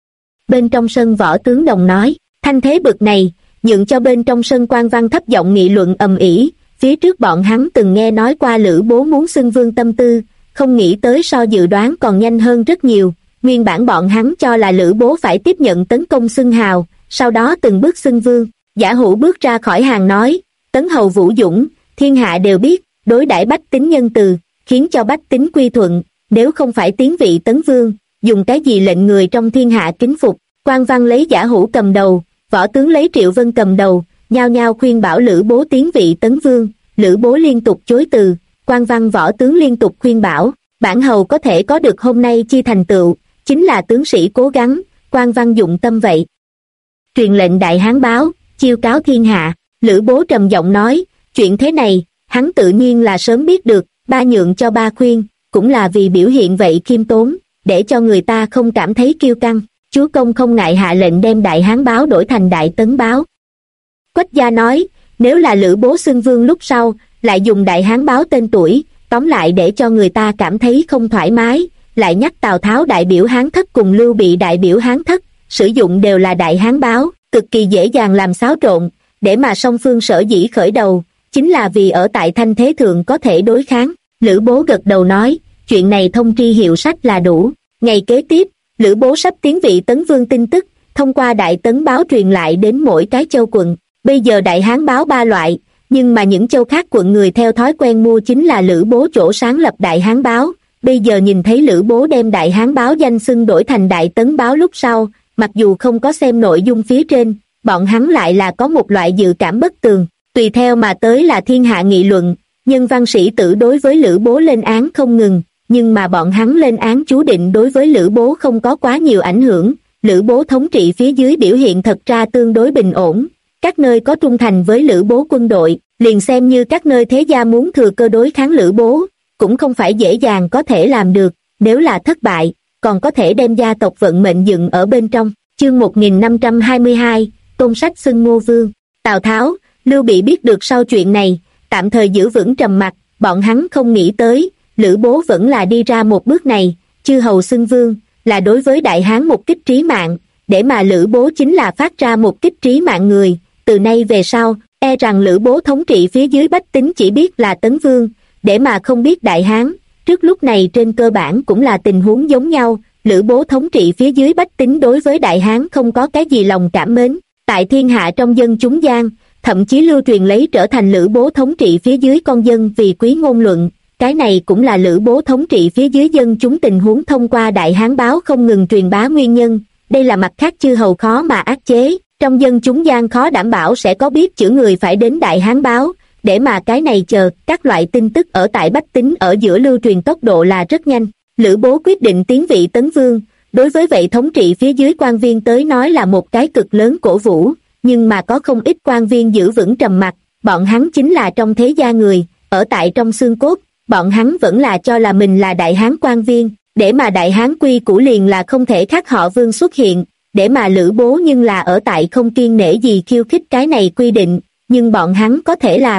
Bên trong sân võ tướng đồng nói, thanh thế bực này, nhượng cho bên trong sân quan văn thấp giọng nghị luận ầm ĩ. Phía trước bọn hắn từng nghe nói qua Lữ Bố muốn xưng vương tâm tư, không nghĩ tới so dự đoán còn nhanh hơn rất nhiều. Nguyên bản bọn hắn cho là Lữ Bố phải tiếp nhận tấn công xưng hào, sau đó từng bước xưng vương. Giả Hữu bước ra khỏi hàng nói, Tấn Hầu vũ dũng, thiên hạ đều biết, đối đãi bách tính nhân từ, khiến cho bách tính quy thuận, nếu không phải tiến vị Tấn Vương, dùng cái gì lệnh người trong thiên hạ kính phục. Quan văn lấy Giả Hữu cầm đầu, võ tướng lấy Triệu Vân cầm đầu, nhao nhao khuyên bảo Lữ Bố tiến vị Tấn Vương. Lữ Bố liên tục chối từ, quan văn võ tướng liên tục khuyên bảo, bản hầu có thể có được hôm nay chi thành tựu, chính là tướng sĩ cố gắng, quan văn dụng tâm vậy. Truyền lệnh Đại Hán báo, chiêu cáo thiên hạ. Lữ Bố trầm giọng nói, chuyện thế này, hắn tự nhiên là sớm biết được, ba nhượng cho ba khuyên, cũng là vì biểu hiện vậy khiêm tốn, để cho người ta không cảm thấy kiêu căng. Chúa công không ngại hạ lệnh đem Đại Hán báo đổi thành Đại Tấn báo. Quách gia nói, nếu là Lữ Bố xưng vương lúc sau, lại dùng Đại Hán báo tên tuổi, tóm lại để cho người ta cảm thấy không thoải mái, lại nhắc Tào Tháo đại biểu Hán thất cùng Lưu Bị đại biểu Hán thất, sử dụng đều là Đại Hán báo, cực kỳ dễ dàng làm xáo trộn, để mà song phương sở dĩ khởi đầu, chính là vì ở tại thanh thế thượng có thể đối kháng. Lữ Bố gật đầu nói, chuyện này thông tri hiệu sách là đủ. Ngày kế tiếp, Lữ Bố sắp tiến vị Tấn Vương tin tức, thông qua Đại Tấn báo truyền lại đến mỗi cái châu quận. Bây giờ Đại Hán báo 3 loại, nhưng mà những châu khác quận người theo thói quen mua chính là Lữ Bố chỗ sáng lập Đại Hán báo. Bây giờ nhìn thấy Lữ Bố đem Đại Hán báo danh xưng đổi thành Đại Tấn báo lúc sau, mặc dù không có xem nội dung phía trên, bọn hắn lại là có một loại dự cảm bất tường. Tùy theo mà tới là thiên hạ nghị luận, nhân văn sĩ tử đối với Lữ Bố lên án không ngừng, nhưng mà bọn hắn lên án chú định đối với Lữ Bố không có quá nhiều ảnh hưởng. Lữ Bố thống trị phía dưới biểu hiện thật ra tương đối bình ổn, các nơi có trung thành với Lữ Bố quân đội, liền xem như các nơi thế gia muốn thừa cơ đối kháng Lữ Bố, cũng không phải dễ dàng có thể làm được, nếu là thất bại, còn có thể đem gia tộc vận mệnh dựng ở bên trong. Chương 1522, Tôn Sách xưng Ngô Vương. Tào Tháo, Lưu Bị biết được sau chuyện này, tạm thời giữ vững trầm mặc, bọn hắn không nghĩ tới, Lữ Bố vẫn là đi ra một bước này, chư hầu xưng vương, là đối với Đại Hán một kích trí mạng, để mà Lữ Bố chính là phát ra một kích trí mạng người, từ nay về sau, e rằng Lữ Bố thống trị phía dưới bách tính chỉ biết là Tấn Vương, để mà không biết Đại Hán. Trước lúc này trên cơ bản cũng là tình huống giống nhau, Lữ Bố thống trị phía dưới bách tính đối với Đại Hán không có cái gì lòng cảm mến, tại thiên hạ trong dân chúng gian, thậm chí lưu truyền lấy trở thành Lữ Bố thống trị phía dưới con dân vì quý ngôn luận, cái này cũng là Lữ Bố thống trị phía dưới dân chúng tình huống thông qua Đại Hán báo không ngừng truyền bá nguyên nhân. Đây là mặt khác chư hầu khó mà áp chế, trong dân chúng gian khó đảm bảo sẽ có biết chữ người phải đến Đại Hán báo, để mà cái này chờ các loại tin tức ở tại bách tính ở giữa lưu truyền tốc độ là rất nhanh. Lữ Bố quyết định tiến vị Tấn Vương, đối với vậy thống trị phía dưới quan viên tới nói là một cái cực lớn cổ vũ, nhưng mà có không ít quan viên giữ vững trầm mặc, bọn hắn chính là trong thế gia người, ở tại trong xương cốt, bọn hắn vẫn là cho là mình là Đại Hán quan viên, để mà Đại Hán quy củ liền là không thể khác họ Vương xuất hiện, để mà Lữ Bố nhưng là ở tại không kiêng nể gì khiêu khích cái này quy định, nhưng bọn hắn có thể làm,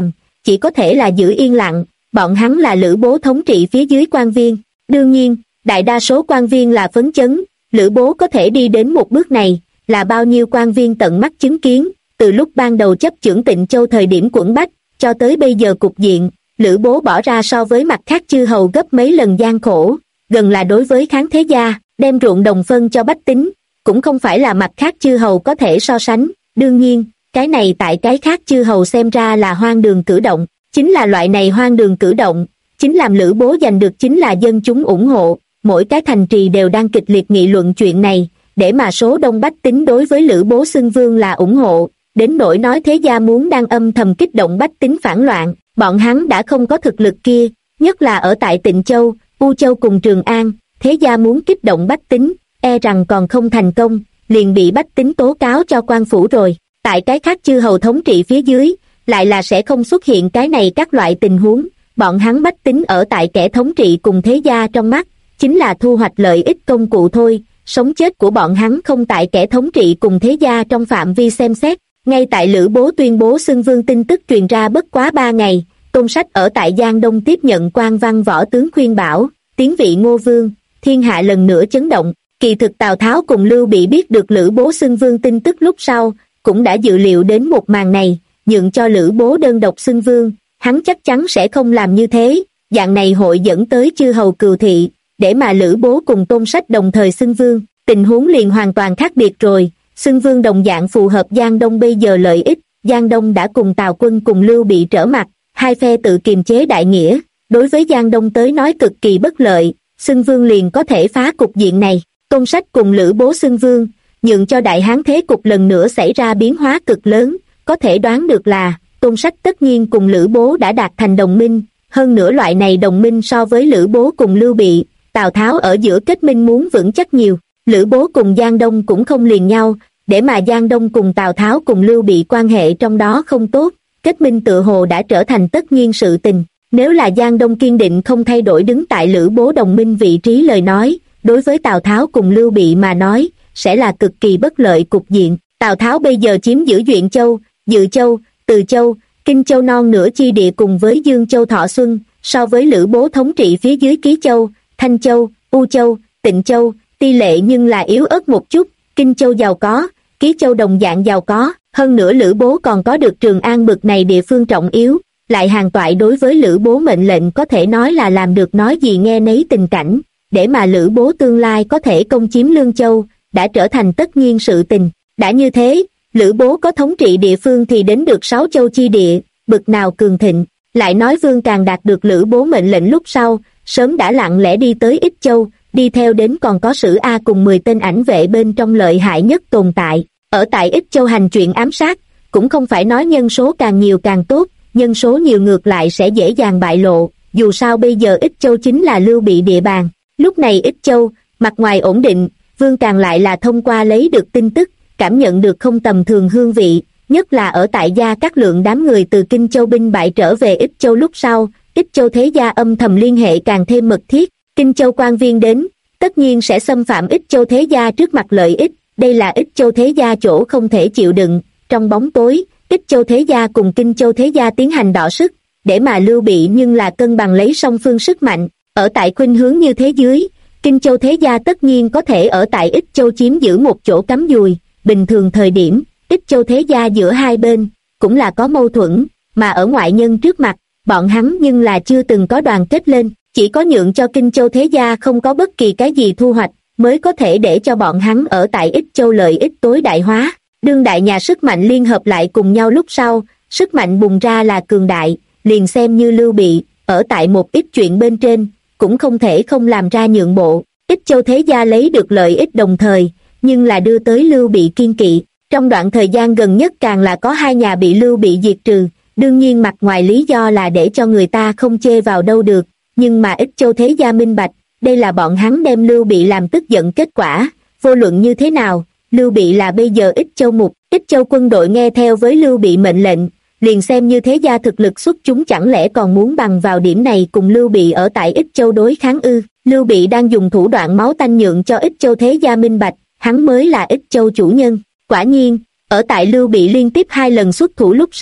chỉ có thể là giữ yên lặng, bọn hắn là Lữ Bố thống trị phía dưới quan viên. Đương nhiên, đại đa số quan viên là phấn chấn, Lữ Bố có thể đi đến một bước này, là bao nhiêu quan viên tận mắt chứng kiến, từ lúc ban đầu chấp chưởng Tịnh Châu thời điểm quẫn bách, cho tới bây giờ cục diện, Lữ Bố bỏ ra so với mặt khác chư hầu gấp mấy lần gian khổ, gần là đối với kháng thế gia, đem ruộng đồng phân cho bách tính, cũng không phải là mặt khác chư hầu có thể so sánh. Đương nhiên, cái này tại cái khác chư hầu xem ra là hoang đường cử động, chính là loại này hoang đường cử động, chính làm Lữ Bố giành được chính là dân chúng ủng hộ, mỗi cái thành trì đều đang kịch liệt nghị luận chuyện này, để mà số đông bách tính đối với Lữ Bố xưng vương là ủng hộ, đến nỗi nói thế gia muốn đang âm thầm kích động bách tính phản loạn, bọn hắn đã không có thực lực kia, nhất là ở tại Tịnh Châu, U Châu cùng Trường An, thế gia muốn kích động bách tính, e rằng còn không thành công, liền bị bách tính tố cáo cho quan phủ rồi. Tại cái khác chư hầu thống trị phía dưới, lại là sẽ không xuất hiện cái này các loại tình huống, bọn hắn bách tính ở tại kẻ thống trị cùng thế gia trong mắt, chính là thu hoạch lợi ích công cụ thôi, sống chết của bọn hắn không tại kẻ thống trị cùng thế gia trong phạm vi xem xét. Ngay tại Lữ Bố tuyên bố xưng vương tin tức truyền ra bất quá 3 ngày, Tôn Sách ở tại Giang Đông tiếp nhận quan văn võ tướng khuyên bảo, tiến vị Ngô Vương, thiên hạ lần nữa chấn động. Kỳ thực Tào Tháo cùng Lưu Bị biết được Lữ Bố xưng vương tin tức lúc sau, cũng đã dự liệu đến một màn này, nhượng cho Lữ Bố đơn độc xưng vương, hắn chắc chắn sẽ không làm như thế, dạng này hội dẫn tới chư hầu cừu thị, để mà Lữ Bố cùng Tôn Sách đồng thời xưng vương, tình huống liền hoàn toàn khác biệt rồi. Xưng vương đồng dạng phù hợp Giang Đông bây giờ lợi ích, Giang Đông đã cùng Tào Quân cùng Lưu Bị trở mặt, hai phe tự kiềm chế đại nghĩa, đối với Giang Đông tới nói cực kỳ bất lợi, xưng vương liền có thể phá cục diện này. Tôn Sách cùng Lữ Bố xưng vương, nhượng cho Đại Hán thế cục lần nữa xảy ra biến hóa cực lớn, có thể đoán được là, Tôn Sách tất nhiên cùng Lữ Bố đã đạt thành đồng minh, hơn nữa loại này đồng minh so với Lữ Bố cùng Lưu Bị, Tào Tháo ở giữa kết minh muốn vững chắc nhiều. Lữ Bố cùng Giang Đông cũng không liền nhau, để mà Giang Đông cùng Tào Tháo cùng Lưu Bị quan hệ trong đó không tốt, kết minh tựa hồ đã trở thành tất nhiên sự tình. Nếu là Giang Đông kiên định không thay đổi đứng tại Lữ Bố đồng minh vị trí lời nói, đối với Tào Tháo cùng Lưu Bị mà nói, sẽ là cực kỳ bất lợi cục diện. Tào Tháo bây giờ chiếm giữ Duyện Châu, Dự Châu, Từ Châu, Kinh Châu non nửa chi địa cùng với Dương Châu Thọ Xuân, so với Lữ Bố thống trị phía dưới Ký Châu, Thanh Châu, U Châu, Tịnh Châu, tỷ lệ nhưng là yếu ớt một chút. Kinh Châu giàu có, Ký Châu đồng dạng giàu có, hơn nữa Lữ Bố còn có được Trường An bực này địa phương trọng yếu, lại hàng toại đối với Lữ Bố mệnh lệnh có thể nói là làm được nói gì nghe nấy tình cảnh, để mà Lữ Bố tương lai có thể công chiếm Lương Châu, đã trở thành tất nhiên sự tình. Đã như thế, Lữ Bố có thống trị địa phương thì đến được 6 châu chi địa, bực nào cường thịnh. Lại nói Vương Càng đạt được Lữ Bố mệnh lệnh lúc sau, sớm đã lặng lẽ đi tới Ích Châu, đi theo đến còn có Sử A cùng 10 tên ảnh vệ bên trong lợi hại nhất tồn tại. Ở tại Ích Châu hành chuyện ám sát, cũng không phải nói nhân số càng nhiều càng tốt, nhân số nhiều ngược lại sẽ dễ dàng bại lộ, dù sao bây giờ Ích Châu chính là Lưu Bị địa bàn. Lúc này Ích Châu, mặt ngoài ổn định, Vương Càng lại là thông qua lấy được tin tức, cảm nhận được không tầm thường hương vị, nhất là ở tại Gia Cát Lượng đám người từ Kinh Châu binh bại trở về Ích Châu lúc sau, Ích Châu thế gia âm thầm liên hệ càng thêm mật thiết. Kinh Châu quan viên đến, tất nhiên sẽ xâm phạm Ích Châu thế gia trước mặt lợi ích, đây là Ích Châu thế gia chỗ không thể chịu đựng. Trong bóng tối, Ích Châu thế gia cùng Kinh Châu thế gia tiến hành đọ sức, để mà Lưu Bị nhưng là cân bằng lấy song phương sức mạnh. Ở tại khuynh hướng như thế dưới, Kinh Châu thế gia tất nhiên có thể ở tại Ích Châu chiếm giữ một chỗ cắm dùi. Bình thường thời điểm, Ích Châu thế gia giữa hai bên cũng là có mâu thuẫn, mà ở ngoại nhân trước mặt, bọn hắn nhưng là chưa từng có đoàn kết lên, chỉ có nhượng cho Kinh Châu thế gia không có bất kỳ cái gì thu hoạch, mới có thể để cho bọn hắn ở tại Ích Châu lợi ích tối đại hóa. Đương đại nhà sức mạnh liên hợp lại cùng nhau lúc sau, sức mạnh bùng ra là cường đại, liền xem như Lưu Bị, ở tại một ít chuyện bên trên, cũng không thể không làm ra nhượng bộ. Ích Châu thế gia lấy được lợi ích đồng thời, nhưng là đưa tới Lưu Bị kiên kỵ. Trong đoạn thời gian gần nhất càng là có 2 nhà bị Lưu Bị diệt trừ, đương nhiên mặt ngoài lý do là để cho người ta không chê vào đâu được, nhưng mà Ích Châu thế gia minh bạch, đây là bọn hắn đem Lưu Bị làm tức giận kết quả. Vô luận như thế nào, Lưu Bị là bây giờ Ích Châu mục, Ích Châu quân đội nghe theo với Lưu Bị mệnh lệnh, liền xem như thế gia thực lực xuất chúng chẳng lẽ còn muốn bằng vào điểm này cùng Lưu Bị ở tại Ích Châu đối kháng ư? Lưu Bị đang dùng thủ đoạn máu tanh nhượng cho Ích Châu thế gia minh bạch, hắn mới là Ích Châu chủ nhân. Quả nhiên, ở tại Lưu Bị liên tiếp 2 lần xuất thủ lúc sau,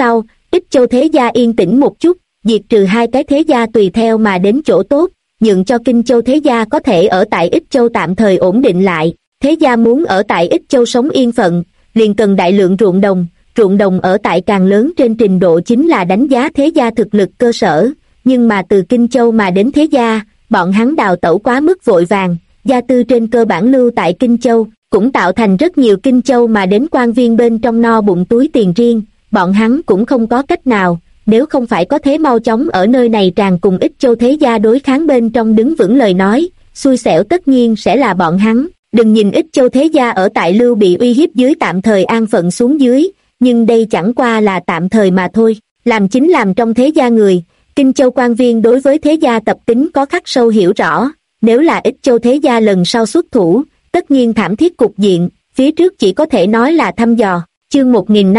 Ích Châu thế gia yên tĩnh một chút, diệt trừ hai cái thế gia tùy theo mà đến chỗ tốt, nhượng cho Kinh Châu thế gia có thể ở tại Ích Châu tạm thời ổn định lại. Thế gia muốn ở tại Ích Châu sống yên phận, liền cần đại lượng ruộng đồng ở tại càng lớn trên trình độ chính là đánh giá thế gia thực lực cơ sở, nhưng mà từ Kinh Châu mà đến thế gia, bọn hắn đào tẩu quá mức vội vàng, gia tư trên cơ bản lưu tại Kinh Châu, cũng tạo thành rất nhiều Kinh Châu mà đến quan viên bên trong no bụng túi tiền riêng, bọn hắn cũng không có cách nào, nếu không phải có thế mau chóng ở nơi này tràn cùng Ích Châu thế gia đối kháng bên trong đứng vững lời nói, xui xẻo tất nhiên sẽ là bọn hắn. Đừng nhìn Ích Châu thế gia ở tại Lưu bị uy hiếp dưới tạm thời an phận xuống dưới, nhưng đây chẳng qua là tạm thời mà thôi. Làm chính làm trong thế gia người, Kinh Châu quan viên đối với thế gia tập tính có khắc sâu hiểu rõ, nếu là Ích Châu thế gia lần sau xuất thủ, tất nhiên thảm thiết cục diện, phía trước chỉ có thể nói là thăm dò. Chương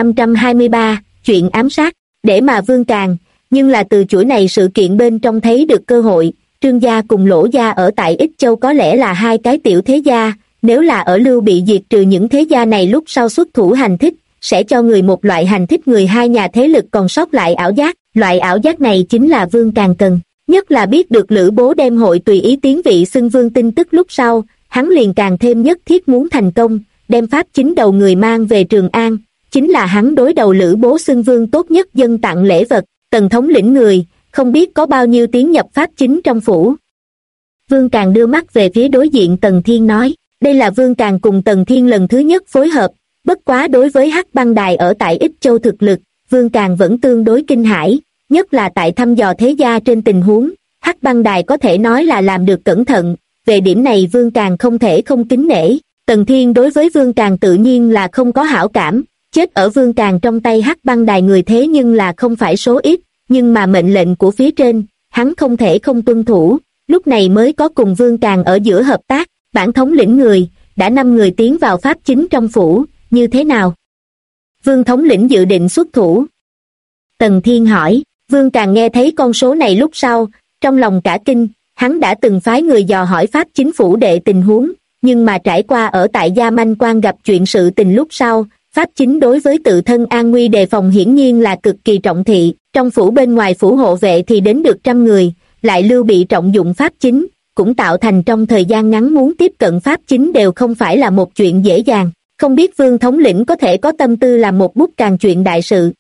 1523, chuyện ám sát, để mà Vương Càn, nhưng là từ chuỗi này sự kiện bên trong thấy được cơ hội. Trương gia cùng Lỗ gia ở tại Ích Châu có lẽ là hai cái tiểu thế gia, nếu là ở Lưu bị diệt trừ những thế gia này lúc sau xuất thủ hành thích, sẽ cho người một loại hành thích người hai nhà thế lực còn sót lại ảo giác, loại ảo giác này chính là Vương Càn cần. Nhất là biết được Lữ Bố đem hội tùy ý tiến vị xưng vương tin tức lúc sau, hắn liền càng thêm nhất thiết muốn thành công, đem Pháp chính đầu người mang về Trường An, chính là hắn đối đầu Lữ Bố xưng vương tốt nhất dâng tặng lễ vật. Tần thống lĩnh người, không biết có bao nhiêu tiến nhập Pháp chính trong phủ. Vương Càn đưa mắt về phía đối diện Tần Thiên nói, đây là Vương Càn cùng Tần Thiên lần thứ nhất phối hợp, bất quá đối với Hắc Băng Đài ở tại Ích Châu thực lực, Vương Càn vẫn tương đối kinh hãi, nhất là tại thăm dò thế gia trên tình huống, Hắc Băng Đài có thể nói là làm được cẩn thận, về điểm này Vương Càn không thể không kính nể. Tần Thiên đối với Vương Càn tự nhiên là không có hảo cảm, chết ở Vương Càn trong tay Hắc Băng Đài người thế nhưng là không phải số ít, nhưng mà mệnh lệnh của phía trên, hắn không thể không tuân thủ, lúc này mới có cùng Vương Càn ở giữa hợp tác. Bản thống lĩnh người, đã 5 người tiến vào Pháp chính trong phủ, như thế nào? Vương thống lĩnh dự định xuất thủ. Tần Thiên hỏi. Vương Càn nghe thấy con số này lúc sau, trong lòng cả kinh, hắn đã từng phái người dò hỏi Pháp chính phủ đệ tình huống, nhưng mà trải qua ở tại Gia Manh Quan gặp chuyện sự tình lúc sau, Pháp chính đối với tự thân an nguy đề phòng hiển nhiên là cực kỳ trọng thị, trong phủ bên ngoài phủ hộ vệ thì đến được 100 người, lại Lưu bị trọng dụng Pháp chính, cũng tạo thành trong thời gian ngắn muốn tiếp cận Pháp chính đều không phải là một chuyện dễ dàng, không biết Vương thống lĩnh có thể có tâm tư làm một bút Càn chuyện đại sự.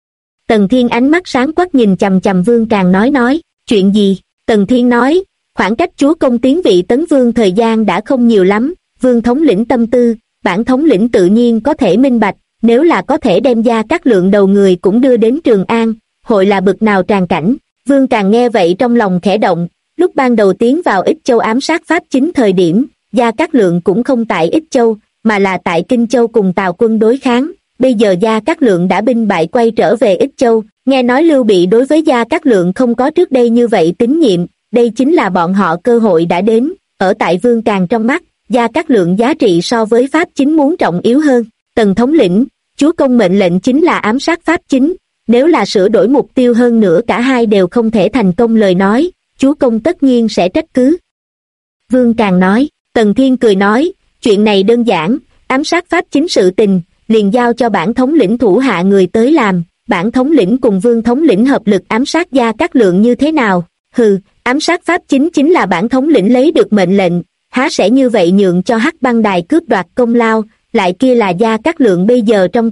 Tần Thiên ánh mắt sáng quắc nhìn chằm chằm Vương Càn nói, chuyện gì? Tần Thiên nói, khoảng cách chúa công tiến vị tấn vương thời gian đã không nhiều lắm, Vương thống lĩnh tâm tư, bản thống lĩnh tự nhiên có thể minh bạch, nếu là có thể đem Gia Cát Lượng đầu người cũng đưa đến Trường An, hội là bực nào tràn cảnh. Vương Càn nghe vậy trong lòng khẽ động, lúc ban đầu tiến vào Ích Châu ám sát Pháp chính thời điểm, Gia Cát Lượng cũng không tại Ích Châu, mà là tại Kinh Châu cùng Tào quân đối kháng. Bây giờ Gia Cát Lượng đã binh bại quay trở về Ích Châu, nghe nói Lưu bị đối với Gia Cát Lượng không có trước đây như vậy tín nhiệm, đây chính là bọn họ cơ hội đã đến. Ở tại Vương Càn trong mắt, Gia Cát Lượng giá trị so với Pháp chính muốn trọng yếu hơn. Tần thống lĩnh, chúa công mệnh lệnh chính là ám sát Pháp chính, nếu là sửa đổi mục tiêu hơn nữa cả hai đều không thể thành công lời nói, chúa công tất nhiên sẽ trách cứ. Vương Càn nói. Tần Thiên cười nói, chuyện này đơn giản, ám sát Pháp chính sự tình, liền giao cho bản thống lĩnh thủ hạ người tới làm, bản thống lĩnh cùng Vương thống lĩnh hợp lực ám sát Gia Cát Lượng như thế nào? Hừ, ám sát Pháp chính là bản thống lĩnh lấy được mệnh lệnh, há sẽ như vậy nhượng cho Hắc Băng Đài cướp đoạt công lao, lại kia là Gia Cát Lượng bây giờ trong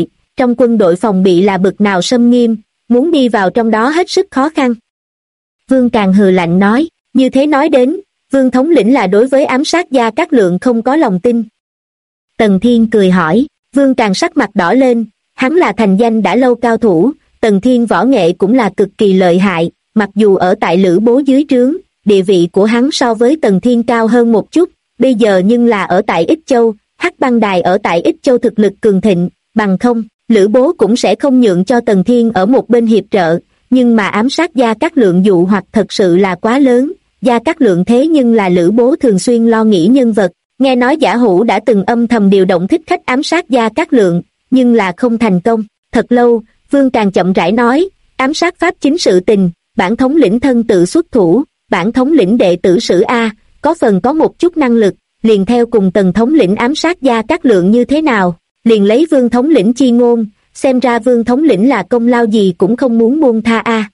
quân đội phòng bị là bực nào xâm nghiêm, muốn đi vào trong đó hết sức khó khăn. Vương Càn hừ lạnh nói, như thế nói đến, Vương thống lĩnh là đối với ám sát Gia Cát Lượng không có lòng tin. Tần Thiên cười hỏi. Vương Càn sắc mặt đỏ lên, hắn là thành danh đã lâu cao thủ, Tần Thiên võ nghệ cũng là cực kỳ lợi hại, mặc dù ở tại Lữ Bố dưới trướng, địa vị của hắn so với Tần Thiên cao hơn một chút, bây giờ nhưng là ở tại Ích Châu, Hắc Băng Đài ở tại Ích Châu thực lực cường thịnh, bằng không, Lữ Bố cũng sẽ không nhượng cho Tần Thiên ở một bên hiệp trợ, nhưng mà ám sát Gia Cát Lượng dụ hoặc thật sự là quá lớn, Gia Cát Lượng thế nhưng là Lữ Bố thường xuyên lo nghĩ nhân vật. Nghe nói Giả Hữu đã từng âm thầm điều động thích khách ám sát Gia Cát Lượng, nhưng là không thành công. Thật lâu, Vương Càn chậm rãi nói, ám sát Pháp chính sự tình, bản thống lĩnh thân tự xuất thủ, bản thống lĩnh đệ tử Sử A, có phần có một chút năng lực, liền theo cùng Tần thống lĩnh ám sát Gia Cát Lượng như thế nào, liền lấy Vương thống lĩnh chi ngôn, xem ra Vương thống lĩnh là công lao gì cũng không muốn buông tha a.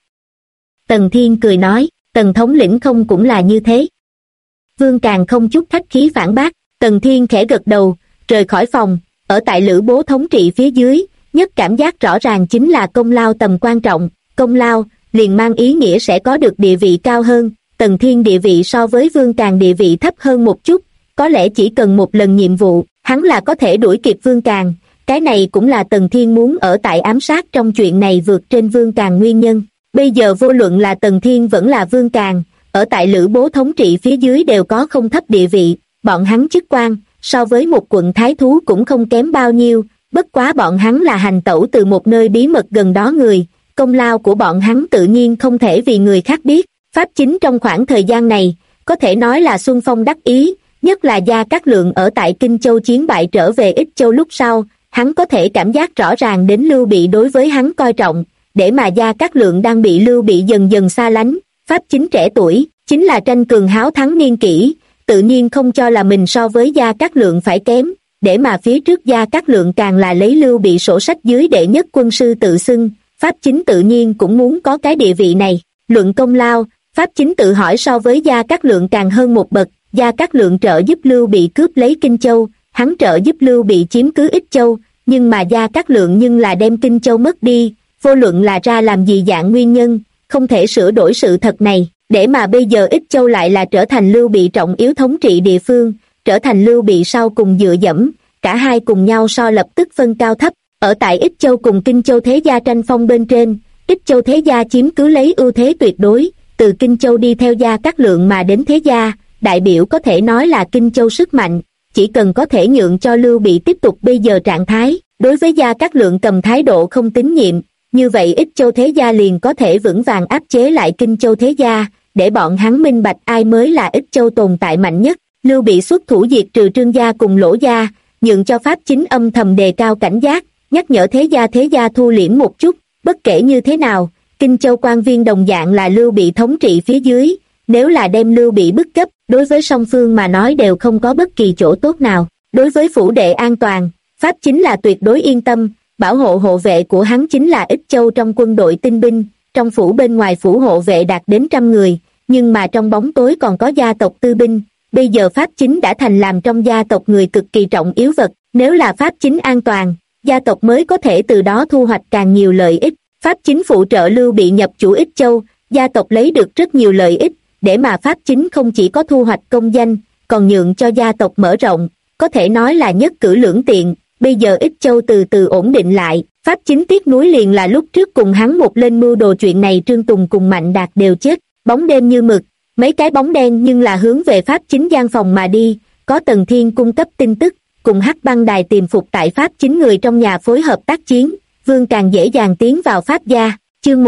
Tần Thiên cười nói, Tần thống lĩnh không cũng là như thế. Vương càng không chút khách khí phản bác. Tần Thiên khẽ gật đầu, rời khỏi phòng, ở tại Lữ Bố thống trị phía dưới, nhất cảm giác rõ ràng chính là công lao tầm quan trọng. Công lao liền mang ý nghĩa sẽ có được địa vị cao hơn. Tần Thiên địa vị so với Vương Càng địa vị thấp hơn một chút, có lẽ chỉ cần một lần nhiệm vụ, hắn là có thể đuổi kịp Vương Càng. Cái này cũng là Tần Thiên muốn ở tại ám sát trong chuyện này vượt trên Vương Càng nguyên nhân. Bây giờ vô luận là Tần Thiên vẫn là Vương Càng, ở tại Lữ Bố thống trị phía dưới đều có không thấp địa vị, bọn hắn chức quan, so với một quận thái thú cũng không kém bao nhiêu, bất quá bọn hắn là hành tẩu từ một nơi bí mật gần đó người, công lao của bọn hắn tự nhiên không thể vì người khác biết. Pháp Chính trong khoảng thời gian này, có thể nói là xuân phong đắc ý, nhất là Gia Cát Lượng ở tại Kinh Châu chiến bại trở về Ích Châu lúc sau, hắn có thể cảm giác rõ ràng đến Lưu Bị đối với hắn coi trọng, để mà Gia Cát Lượng đang bị Lưu Bị dần dần xa lánh. Pháp Chính trẻ tuổi, chính là tranh cường háo thắng niên kỷ, tự nhiên không cho là mình so với Gia Cát Lượng phải kém, để mà phía trước Gia Cát Lượng càng là lấy Lưu Bị sổ sách dưới đệ nhất quân sư tự xưng, Pháp Chính tự nhiên cũng muốn có cái địa vị này. Luận công lao, Pháp Chính tự hỏi so với Gia Cát Lượng càng hơn một bậc. Gia Cát Lượng trợ giúp Lưu Bị cướp lấy Kinh Châu, hắn trợ giúp Lưu Bị chiếm cứ Ích Châu, nhưng mà Gia Cát Lượng nhưng là đem Kinh Châu mất đi, vô luận là ra làm gì dạng nguyên nhân, không thể sửa đổi sự thật này, để mà bây giờ Ích Châu lại là trở thành Lưu Bị trọng yếu thống trị địa phương, trở thành Lưu Bị sau cùng dựa dẫm, cả hai cùng nhau so lập tức phân cao thấp. Ở tại Ích Châu cùng Kinh Châu thế gia tranh phong bên trên, Ích Châu thế gia chiếm cứ lấy ưu thế tuyệt đối, từ Kinh Châu đi theo Gia Cát Lượng mà đến thế gia, đại biểu có thể nói là Kinh Châu sức mạnh, chỉ cần có thể nhượng cho Lưu Bị tiếp tục bây giờ trạng thái, đối với Gia Cát Lượng cầm thái độ không tín nhiệm, như vậy Ích Châu thế gia liền có thể vững vàng áp chế lại Kinh Châu thế gia, để bọn hắn minh bạch ai mới là Ích Châu tồn tại mạnh nhất. Lưu Bị xuất thủ diệt trừ Trương gia cùng Lỗ gia, nhượng cho Pháp Chính âm thầm đề cao cảnh giác, nhắc nhở thế gia thu liễm một chút. Bất kể như thế nào, Kinh Châu quan viên đồng dạng là Lưu Bị thống trị phía dưới, nếu là đem Lưu Bị bức cấp, đối với song phương mà nói đều không có bất kỳ chỗ tốt nào. Đối với phủ đệ an toàn, Pháp Chính là tuyệt đối yên tâm, bảo hộ hộ vệ của hắn chính là Ích Châu trong quân đội tinh binh, trong phủ bên ngoài phủ hộ vệ đạt đến 100 người, nhưng mà trong bóng tối còn có gia tộc tư binh. Bây giờ Pháp Chính đã thành làm trong gia tộc người cực kỳ trọng yếu vật, nếu là Pháp Chính an toàn, gia tộc mới có thể từ đó thu hoạch càng nhiều lợi ích. Pháp Chính phụ trợ Lưu Bị nhập chủ Ích Châu, gia tộc lấy được rất nhiều lợi ích, để mà Pháp Chính không chỉ có thu hoạch công danh, còn nhượng cho gia tộc mở rộng, có thể nói là nhất cử lưỡng tiện. Bây giờ Ích Châu từ từ ổn định lại, Pháp Chính tiếc nuối liền là lúc trước cùng hắn một lên mưu đồ chuyện này Trương Tùng cùng Mạnh Đạt đều chết. Bóng đêm như mực, mấy cái bóng đen nhưng là hướng về Pháp Chính gian phòng mà đi, có Tần Thiên cung cấp tin tức, cùng Hắc Băng Đài tìm phục tại Pháp Chính người trong nhà phối hợp tác chiến, Vương càng dễ dàng tiến vào Pháp gia. Chương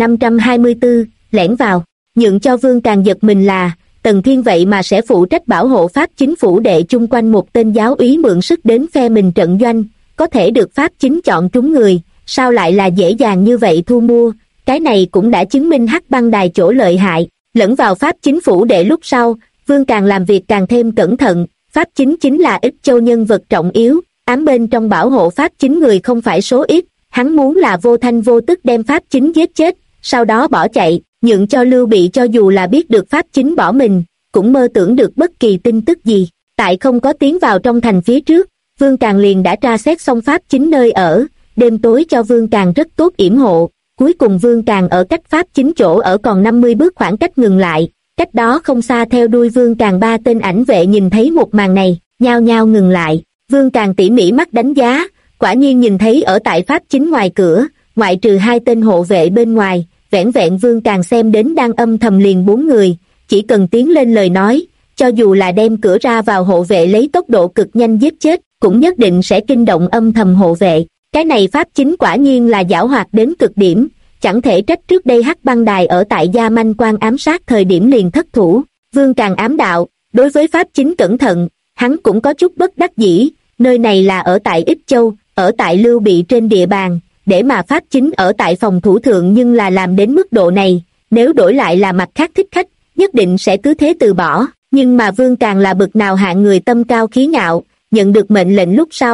1524, lẻn vào. Nhượng cho Vương càng giật mình là, Tần Thiên vậy mà sẽ phụ trách bảo hộ Pháp Chính phủ đệ chung quanh một tên giáo úy mượn sức đến phe mình trận doanh, có thể được Pháp Chính chọn trúng người, sao lại là dễ dàng như vậy thu mua, cái này cũng đã chứng minh Hắc Băng Đài chỗ lợi hại. Lẫn vào Pháp Chính phủ đệ lúc sau, Vương càng làm việc càng thêm cẩn thận, Pháp Chính chính là Ích Châu nhân vật trọng yếu, ám bên trong bảo hộ Pháp Chính người không phải số ít, hắn muốn là vô thanh vô tức đem Pháp Chính giết chết, sau đó bỏ chạy, nhượng cho Lưu Bị cho dù là biết được Pháp Chính bỏ mình, cũng mơ tưởng được bất kỳ tin tức gì. Tại không có tiến vào trong thành phía trước, Vương càng liền đã tra xét xong Pháp Chính nơi ở, đêm tối cho Vương càng rất tốt yểm hộ. Cuối cùng Vương càng ở cách Pháp Chính chỗ ở còn 50 bước khoảng cách ngừng lại, cách đó không xa theo đuôi Vương càng 3 tên ảnh vệ nhìn thấy một màn này, nhao nhao ngừng lại. Vương càng tỉ mỉ mắt đánh giá, quả nhiên nhìn thấy ở tại Pháp Chính ngoài cửa, ngoại trừ 2 tên hộ vệ bên ngoài, vẻn vẹn Vương càng xem đến đang âm thầm liền 4 người, chỉ cần tiến lên lời nói, cho dù là đem cửa ra vào hộ vệ lấy tốc độ cực nhanh giết chết, cũng nhất định sẽ kinh động âm thầm hộ vệ. Cái này Pháp Chính quả nhiên là giảo hoạt đến cực điểm, chẳng thể trách trước đây Hắc Băng Đài ở tại Gia Manh Quan ám sát thời điểm liền thất thủ. Vương càng ám đạo, đối với Pháp Chính cẩn thận, hắn cũng có chút bất đắc dĩ, nơi này là ở tại Ích Châu, ở tại Lưu Bị trên địa bàn, để mà Pháp Chính ở tại phòng thủ thượng nhưng là làm đến mức độ này, nếu đổi lại là mặt khác thích khách, nhất định sẽ cứ thế từ bỏ, nhưng mà Vương càng là bực nào hạng người tâm cao khí ngạo, nhận được mệnh lệnh lúc sau,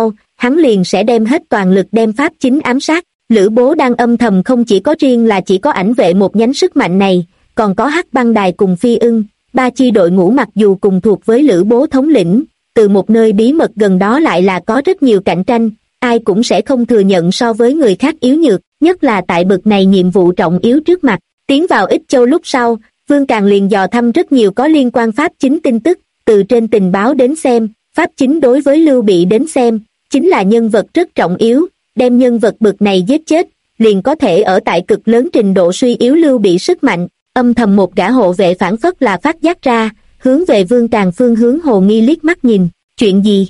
hắn liền sẽ đem hết toàn lực đem Pháp Chính ám sát. Lữ Bố đang âm thầm không chỉ có riêng là chỉ có ảnh vệ một nhánh sức mạnh này, còn có Hắc Băng Đài cùng Phi Ưng, ba chi đội ngũ mặc dù cùng thuộc với Lữ Bố thống lĩnh, từ một nơi bí mật gần đó lại là có rất nhiều cạnh tranh, ai cũng sẽ không thừa nhận so với người khác yếu nhược, nhất là tại bực này nhiệm vụ trọng yếu trước mặt. Tiến vào Ích Châu lúc sau, Vương Càng liền dò thăm rất nhiều có liên quan Pháp Chính tin tức, từ trên tình báo đến xem, Pháp Chính đối với Lưu Bị đến xem, chính là nhân vật rất trọng yếu, đem nhân vật bực này giết chết, liền có thể ở tại cực lớn trình độ suy yếu Lưu Bị sức mạnh. Âm thầm một gã hộ vệ phản phất là phát giác ra, hướng về Vương Càng phương hướng hồ nghi liếc mắt nhìn. Chuyện gì?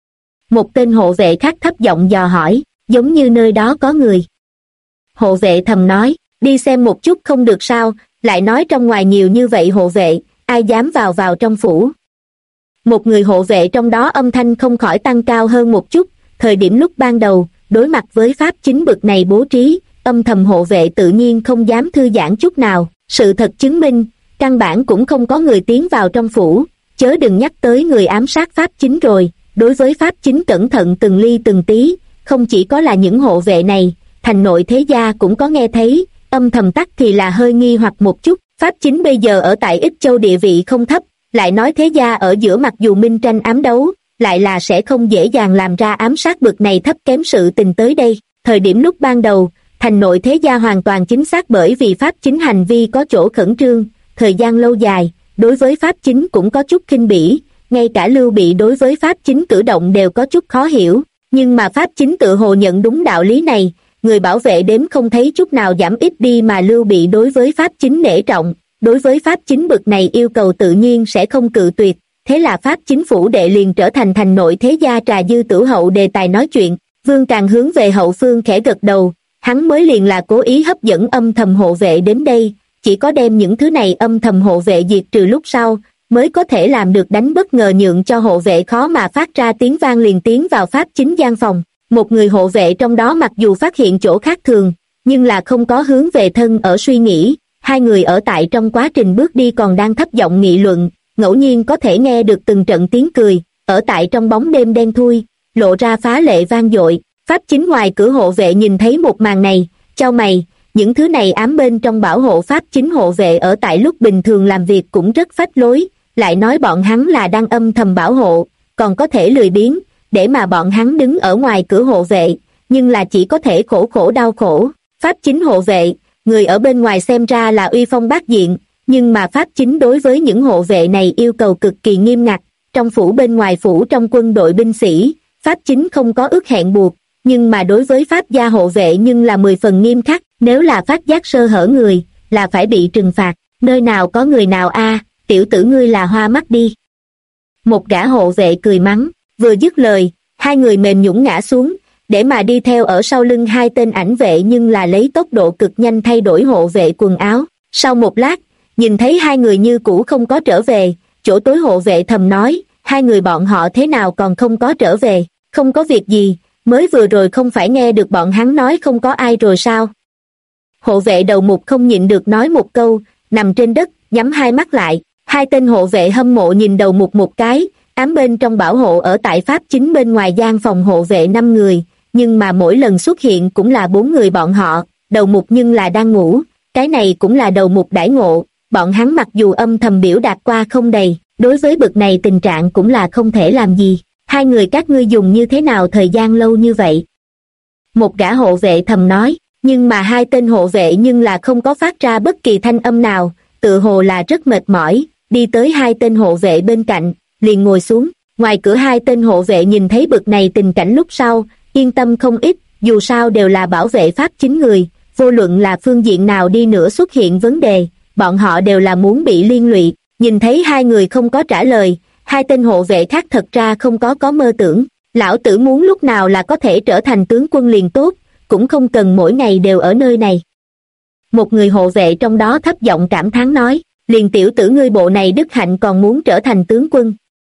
Một tên hộ vệ khác thấp giọng dò hỏi, giống như nơi đó có người. Hộ vệ thầm nói, đi xem một chút không được sao, lại nói trong ngoài nhiều như vậy hộ vệ, ai dám vào trong phủ. Một người hộ vệ trong đó âm thanh không khỏi tăng cao hơn một chút, thời điểm lúc ban đầu, đối mặt với Pháp Chính bực này bố trí, âm thầm hộ vệ tự nhiên không dám thư giãn chút nào. Sự thật chứng minh, căn bản cũng không có người tiến vào trong phủ, chớ đừng nhắc tới người ám sát Pháp Chính rồi. Đối với Pháp Chính cẩn thận từng ly từng tí, không chỉ có là những hộ vệ này, thành nội thế gia cũng có nghe thấy, âm thầm tắc thì là hơi nghi hoặc một chút. Pháp Chính bây giờ ở tại Ích Châu địa vị không thấp, lại nói thế gia ở giữa mặc dù minh tranh ám đấu, lại là sẽ không dễ dàng làm ra ám sát bực này thấp kém sự tình tới đây. Thời điểm lúc ban đầu, thành nội thế gia hoàn toàn chính xác bởi vì Pháp Chính hành vi có chỗ khẩn trương, thời gian lâu dài, đối với Pháp Chính cũng có chút khinh bỉ, ngay cả Lưu Bị đối với Pháp Chính cử động đều có chút khó hiểu, nhưng mà Pháp Chính tự hồ nhận đúng đạo lý này, người bảo vệ đếm không thấy chút nào giảm ít đi mà Lưu Bị đối với Pháp Chính nể trọng, đối với Pháp Chính bực này yêu cầu tự nhiên sẽ không cự tuyệt, thế là Pháp Chính phủ đệ liền trở thành thành nội thế gia trà dư tử hậu đề tài nói chuyện. Vương Càng hướng về hậu phương khẽ gật đầu, hắn mới liền là cố ý hấp dẫn âm thầm hộ vệ đến đây, chỉ có đem những thứ này âm thầm hộ vệ diệt trừ lúc sau, mới có thể làm được đánh bất ngờ nhượng cho hộ vệ khó mà phát ra tiếng vang liền tiến vào Pháp Chính gian phòng. Một người hộ vệ trong đó mặc dù phát hiện chỗ khác thường, nhưng là không có hướng về thân ở suy nghĩ, hai người ở tại trong quá trình bước đi còn đang thấp giọng nghị luận, ngẫu nhiên có thể nghe được từng trận tiếng cười, ở tại trong bóng đêm đen thui, lộ ra phá lệ vang dội. Pháp Chính ngoài cửa hộ vệ nhìn thấy một màn này, chau mày, những thứ này ám bên trong bảo hộ Pháp Chính hộ vệ ở tại lúc bình thường làm việc cũng rất phách lối, lại nói bọn hắn là đang âm thầm bảo hộ, còn có thể lười biếng, để mà bọn hắn đứng ở ngoài cửa hộ vệ, nhưng là chỉ có thể khổ khổ đau khổ. Pháp Chính hộ vệ, người ở bên ngoài xem ra là uy phong bát diện, nhưng mà Pháp Chính đối với những hộ vệ này yêu cầu cực kỳ nghiêm ngặt, trong phủ bên ngoài phủ trong quân đội binh sĩ, Pháp Chính không có ước hẹn buộc, nhưng mà đối với Pháp gia hộ vệ nhưng là 10 phần nghiêm khắc, nếu là phát giác sơ hở người, là phải bị trừng phạt, nơi nào có người nào a, tiểu tử ngươi là hoa mắt đi. Một gã hộ vệ cười mắng, vừa dứt lời, hai người mềm nhũn ngã xuống, để mà đi theo ở sau lưng hai tên ảnh vệ nhưng là lấy tốc độ cực nhanh thay đổi hộ vệ quần áo. Sau một lát, nhìn thấy hai người như cũ không có trở về, chỗ tối hộ vệ thầm nói, hai người bọn họ thế nào còn không có trở về, không có việc gì, mới vừa rồi không phải nghe được bọn hắn nói không có ai rồi sao? Hộ vệ đầu mục không nhịn được nói một câu, nằm trên đất, nhắm hai mắt lại, hai tên hộ vệ hâm mộ nhìn đầu mục một cái, ám bên trong bảo hộ ở tại Pháp Chính bên ngoài gian phòng hộ vệ 5 người, nhưng mà mỗi lần xuất hiện cũng là 4 người bọn họ, đầu mục nhưng là đang ngủ, cái này cũng là đầu mục đãi ngộ, bọn hắn mặc dù âm thầm biểu đạt qua không đầy, đối với bực này tình trạng cũng là không thể làm gì. Hai người các ngươi dùng như thế nào thời gian lâu như vậy? Một gã hộ vệ thầm nói, nhưng mà hai tên hộ vệ nhưng là không có phát ra bất kỳ thanh âm nào, tự hồ là rất mệt mỏi, đi tới hai tên hộ vệ bên cạnh, liền ngồi xuống. Ngoài cửa hai tên hộ vệ nhìn thấy bực này tình cảnh lúc sau, yên tâm không ít, dù sao đều là bảo vệ Pháp Chính người, vô luận là phương diện nào đi nữa xuất hiện vấn đề, bọn họ đều là muốn bị liên lụy. Nhìn thấy hai người không có trả lời, hai tên hộ vệ khác thật ra không có mơ tưởng, lão tử muốn lúc nào là có thể trở thành tướng quân liền tốt, cũng không cần mỗi ngày đều ở nơi này. Một người hộ vệ trong đó thấp giọng cảm thán nói, liền tiểu tử ngươi bộ này đức hạnh còn muốn trở thành tướng quân.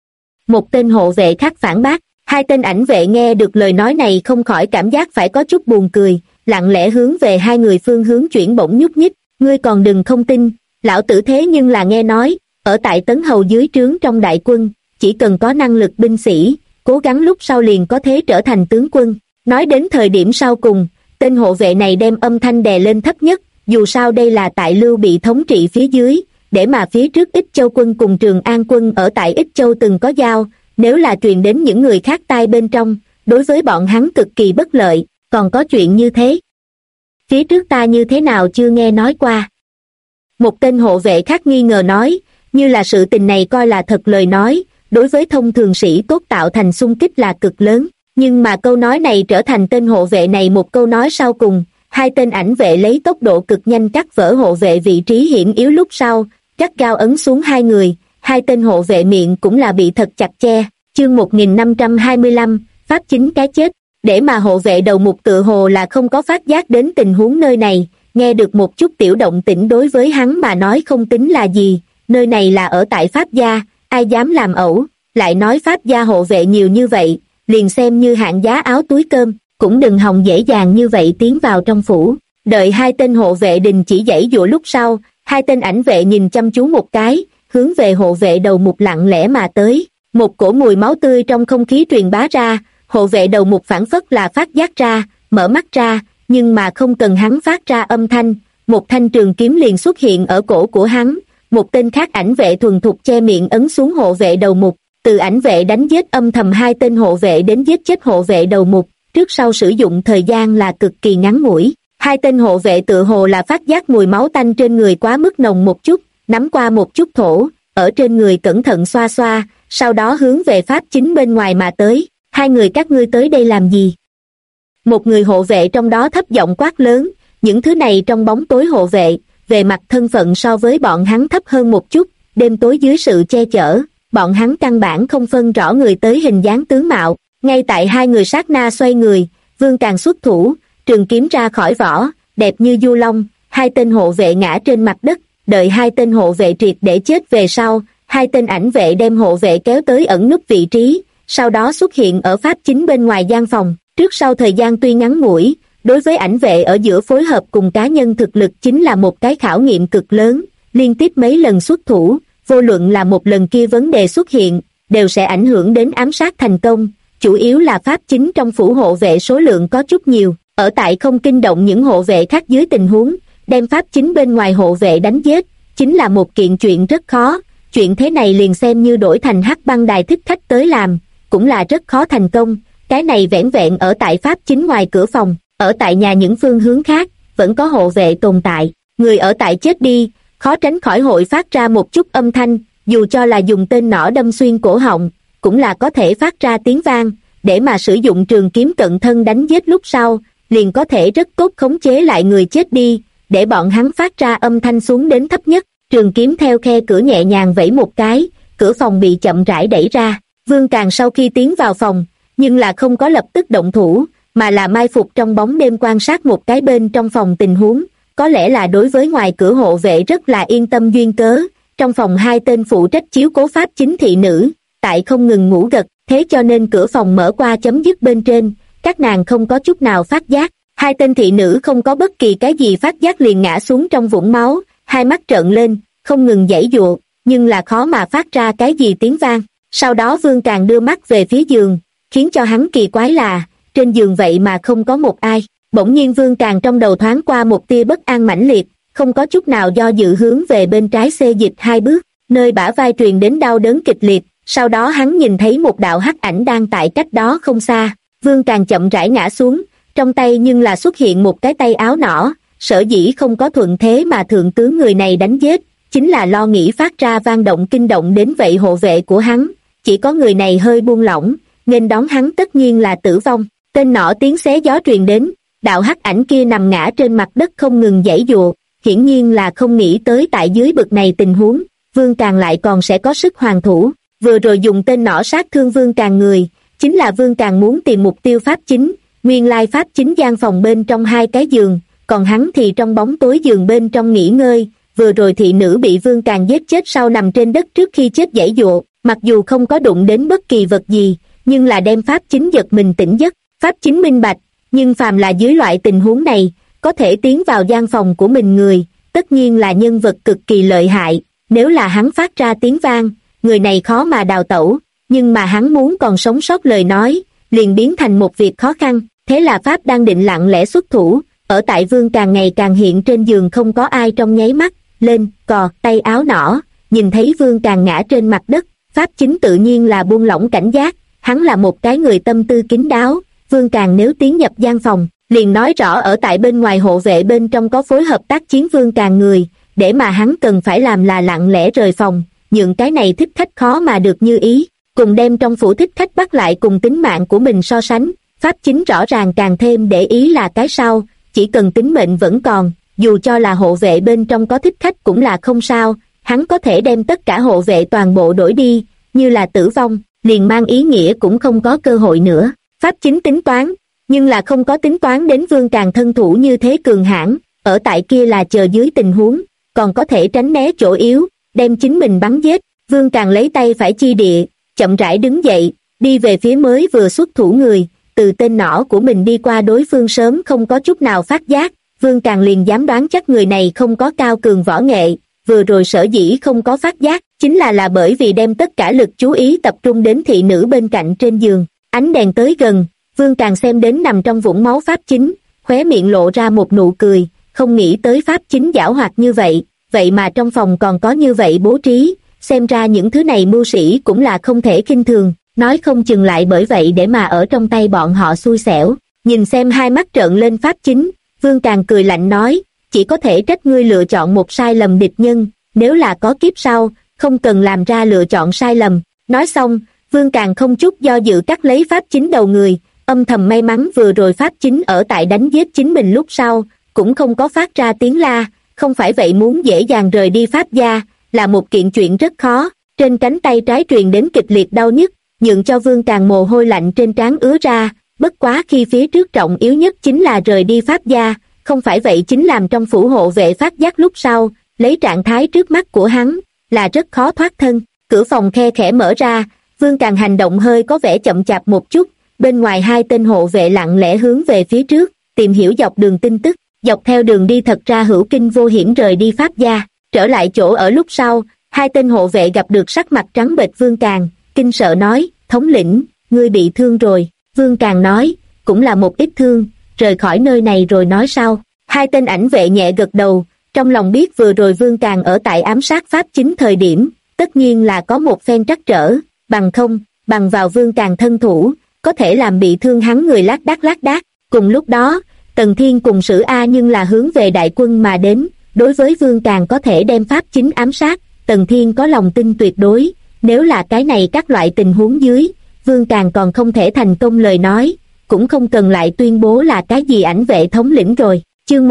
Một tên hộ vệ khác phản bác, hai tên ảnh vệ nghe được lời nói này không khỏi cảm giác phải có chút buồn cười, lặng lẽ hướng về hai người phương hướng chuyển bổng nhúc nhích, ngươi còn đừng không tin, lão tử thế nhưng là nghe nói, ở tại Tấn Hầu dưới trướng trong đại quân, chỉ cần có năng lực binh sĩ, cố gắng lúc sau liền có thể trở thành tướng quân. Nói đến thời điểm sau cùng, tên hộ vệ này đem âm thanh đè lên thấp nhất, dù sao đây là tại Lưu Bị thống trị phía dưới, để mà phía trước Ích Châu quân cùng Trường An quân ở tại Ích Châu từng có giao, nếu là truyền đến những người khác tai bên trong, đối với bọn hắn cực kỳ bất lợi. Còn có chuyện như thế. Phía trước ta như thế nào chưa nghe nói qua. Một tên hộ vệ khác nghi ngờ nói, như là sự tình này coi là thật lời nói, đối với thông thường sĩ tốt tạo thành xung kích là cực lớn, nhưng mà câu nói này trở thành tên hộ vệ này một câu nói sau cùng. Hai tên ảnh vệ lấy tốc độ cực nhanh cắt vỡ hộ vệ vị trí hiểm yếu lúc sau, gắt gao ấn xuống hai người, hai tên hộ vệ miệng cũng là bị thật chặt che. Chương 1525, Pháp chính cái chết. Để mà hộ vệ đầu mục tự hồ là không có phát giác đến tình huống nơi này, nghe được một chút tiểu động tĩnh đối với hắn mà nói không tính là gì, nơi này là ở tại Pháp gia, ai dám làm ẩu, lại nói Pháp gia hộ vệ nhiều như vậy, liền xem như hạng giá áo túi cơm, cũng đừng hòng dễ dàng như vậy tiến vào trong phủ. Đợi hai tên hộ vệ đình chỉ giãy giụa lúc sau, hai tên ảnh vệ nhìn chăm chú một cái, hướng về hộ vệ đầu mục lặng lẽ mà tới, một cổ mùi máu tươi trong không khí truyền bá ra. Hộ vệ đầu mục phản phất là phát giác ra, mở mắt ra, nhưng mà không cần hắn phát ra âm thanh, một thanh trường kiếm liền xuất hiện ở cổ của hắn. Một tên khác ảnh vệ thuần thục che miệng ấn xuống hộ vệ đầu mục, từ ảnh vệ đánh giết âm thầm hai tên hộ vệ đến giết chết hộ vệ đầu mục, trước sau sử dụng thời gian là cực kỳ ngắn ngủi. Hai tên hộ vệ tự hồ là phát giác mùi máu tanh trên người quá mức nồng một chút, nắm qua một chút thổ, ở trên người cẩn thận xoa xoa, sau đó hướng về Pháp chính bên ngoài mà tới. Hai người các ngươi tới đây làm gì? Một người hộ vệ trong đó thấp giọng quát lớn, những thứ này trong bóng tối hộ vệ, về mặt thân phận so với bọn hắn thấp hơn một chút, đêm tối dưới sự che chở, bọn hắn căn bản không phân rõ người tới hình dáng tướng mạo. Ngay tại hai người sát na xoay người, Vương Càng xuất thủ, trường kiếm ra khỏi vỏ, đẹp như du long, hai tên hộ vệ ngã trên mặt đất, đợi hai tên hộ vệ triệt để chết về sau, hai tên ảnh vệ đem hộ vệ kéo tới ẩn núp vị trí, sau đó xuất hiện ở Pháp chính bên ngoài gian phòng. Trước sau thời gian tuy ngắn ngủi, đối với ảnh vệ ở giữa phối hợp cùng cá nhân thực lực chính là một cái khảo nghiệm cực lớn, liên tiếp mấy lần xuất thủ, vô luận là một lần kia vấn đề xuất hiện, đều sẽ ảnh hưởng đến ám sát thành công, chủ yếu là Pháp chính trong phủ hộ vệ số lượng có chút nhiều, ở tại không kinh động những hộ vệ khác dưới tình huống, đem Pháp chính bên ngoài hộ vệ đánh giết, chính là một kiện chuyện rất khó, chuyện thế này liền xem như đổi thành Hắc Băng Đài thích khách tới làm, cũng là rất khó thành công. Cái này vẻn vẹn ở tại Pháp chính ngoài cửa phòng, ở tại nhà những phương hướng khác, vẫn có hộ vệ tồn tại, người ở tại chết đi, khó tránh khỏi hội phát ra một chút âm thanh, dù cho là dùng tên nỏ đâm xuyên cổ họng, cũng là có thể phát ra tiếng vang, để mà sử dụng trường kiếm cận thân đánh giết lúc sau, liền có thể rất tốt khống chế lại người chết đi, để bọn hắn phát ra âm thanh xuống đến thấp nhất. Trường kiếm theo khe cửa nhẹ nhàng vẫy một cái, cửa phòng bị chậm rãi đẩy ra. Vương Càng sau khi tiến vào phòng, nhưng là không có lập tức động thủ, mà là mai phục trong bóng đêm quan sát một cái bên trong phòng tình huống, có lẽ là đối với ngoài cửa hộ vệ rất là yên tâm duyên cớ. Trong phòng hai tên phụ trách chiếu cố Pháp chính thị nữ, tại không ngừng ngủ gật, thế cho nên cửa phòng mở qua chấm dứt bên trên, các nàng không có chút nào phát giác. Hai tên thị nữ không có bất kỳ cái gì phát giác liền ngã xuống trong vũng máu, hai mắt trợn lên, không ngừng giãy giụa, nhưng là khó mà phát ra cái gì tiếng vang. Sau đó Vương Càng đưa mắt về phía giường, khiến cho hắn kỳ quái là, trên giường vậy mà không có một ai. Bỗng nhiên Vương Càng trong đầu thoáng qua một tia bất an mãnh liệt, không có chút nào do dự hướng về bên trái xê dịch hai bước, nơi bả vai truyền đến đau đớn kịch liệt, sau đó hắn nhìn thấy một đạo hắc ảnh đang tại cách đó không xa. Vương Càng chậm rãi ngã xuống, trong tay nhưng là xuất hiện một cái tay áo nỏ, sở dĩ không có thuận thế mà thượng tướng người này đánh giết, chính là lo nghĩ phát ra vang động kinh động đến vậy hộ vệ của hắn, chỉ có người này hơi buông lỏng, nên đón hắn tất nhiên là tử vong. Tên nỏ tiếng xé gió truyền đến, đạo hắc ảnh kia nằm ngã trên mặt đất không ngừng giãy giụa, hiển nhiên là không nghĩ tới tại dưới bực này tình huống, Vương Càng lại còn sẽ có sức hoàn thủ. Vừa rồi dùng tên nỏ sát thương Vương Càng người, chính là Vương Càng muốn tìm mục tiêu Pháp chính, nguyên lai Pháp chính gian phòng bên trong hai cái giường, còn hắn thì trong bóng tối giường bên trong nghỉ ngơi. Vừa rồi thị nữ bị Vương Càng giết chết sau nằm trên đất trước khi chết giãy giụa, mặc dù không có đụng đến bất kỳ vật gì, nhưng là đem Pháp chính giật mình tỉnh giấc. Pháp chính minh bạch, nhưng phàm là dưới loại tình huống này, có thể tiến vào gian phòng của mình người, tất nhiên là nhân vật cực kỳ lợi hại, nếu là hắn phát ra tiếng vang, người này khó mà đào tẩu, nhưng mà hắn muốn còn sống sót lời nói, liền biến thành một việc khó khăn. Thế là Pháp đang định lặng lẽ xuất thủ, ở tại Vương càng ngày càng hiện trên giường không có ai trong nháy mắt, lên, cò, tay áo nỏ, nhìn thấy Vương càng ngã trên mặt đất, Pháp chính tự nhiên là buông lỏng cảnh giác, hắn là một cái người tâm tư kín đáo, Vương càng nếu tiến nhập gian phòng, liền nói rõ ở tại bên ngoài hộ vệ bên trong có phối hợp tác chiến Vương càng người, để mà hắn cần phải làm là lặng lẽ rời phòng, nhượng cái này thích khách khó mà được như ý, cùng đem trong phủ thích khách bắt lại cùng tính mạng của mình so sánh. Pháp chính rõ ràng càng thêm để ý là cái sau, chỉ cần tính mệnh vẫn còn, dù cho là hộ vệ bên trong có thích khách cũng là không sao, hắn có thể đem tất cả hộ vệ toàn bộ đổi đi, như là tử vong, liền mang ý nghĩa cũng không có cơ hội nữa. Pháp chính tính toán, nhưng là không có tính toán đến Vương càng thân thủ như thế cường hãn, ở tại kia là chờ dưới tình huống, còn có thể tránh né chỗ yếu, đem chính mình bắn giết. Vương càng lấy tay phải chi địa, chậm rãi đứng dậy, đi về phía mới vừa xuất thủ người, từ tên nỏ của mình đi qua đối phương sớm không có chút nào phát giác, Vương càng liền dám đoán chắc người này không có cao cường võ nghệ, vừa rồi sở dĩ không có phát giác, chính là bởi vì đem tất cả lực chú ý tập trung đến thị nữ bên cạnh trên giường. Ánh đèn tới gần, Vương càng xem đến nằm trong vũng máu Pháp chính, khóe miệng lộ ra một nụ cười, không nghĩ tới Pháp chính giảo hoạt như vậy, vậy mà trong phòng còn có như vậy bố trí, xem ra những thứ này mưu sĩ cũng là không thể khinh thường, nói không chừng lại bởi vậy để mà ở trong tay bọn họ xui xẻo. Nhìn xem hai mắt trợn lên Pháp chính, Vương càng cười lạnh nói, chỉ có thể trách ngươi lựa chọn một sai lầm địch nhân, nếu là có kiếp sau, không cần làm ra lựa chọn sai lầm. Nói xong, Vương càng không chút do dự cắt lấy Pháp chính đầu người, âm thầm may mắn vừa rồi Pháp chính ở tại đánh giết chính mình lúc sau, cũng không có phát ra tiếng la, không phải vậy muốn dễ dàng rời đi Pháp gia, là một kiện chuyện rất khó. Trên cánh tay trái truyền đến kịch liệt đau nhức, nhượng cho Vương càng mồ hôi lạnh trên trán ứa ra, bất quá khi phía trước trọng yếu nhất chính là rời đi Pháp gia, không phải vậy chính làm trong phủ hộ vệ phát giác lúc sau, lấy trạng thái trước mắt của hắn, là rất khó thoát thân. Cửa phòng khe khẽ mở ra, Vương càng hành động hơi có vẻ chậm chạp một chút, bên ngoài hai tên hộ vệ lặng lẽ hướng về phía trước, tìm hiểu dọc đường tin tức, dọc theo đường đi thật ra hữu kinh vô hiểm rời đi Pháp gia, trở lại chỗ ở lúc sau, hai tên hộ vệ gặp được sắc mặt trắng bệch Vương càng, kinh sợ nói, thống lĩnh, ngươi bị thương rồi. Vương càng nói, cũng là một ít thương, rời khỏi nơi này rồi nói sau. Hai tên ảnh vệ nhẹ gật đầu, trong lòng biết vừa rồi Vương càng ở tại ám sát Pháp chính thời điểm, tất nhiên là có một phen trắc trở, bằng vào Vương càng thân thủ, có thể làm bị thương hắn người lác đác. Cùng lúc đó, Tần Thiên cùng Sử A nhưng là hướng về đại quân mà đến, đối với Vương càng có thể đem Pháp chính ám sát, Tần Thiên có lòng tin tuyệt đối, nếu là cái này các loại tình huống dưới, Vương càng còn không thể thành công lời nói, cũng không cần lại tuyên bố là cái gì ảnh vệ thống lĩnh rồi. Chương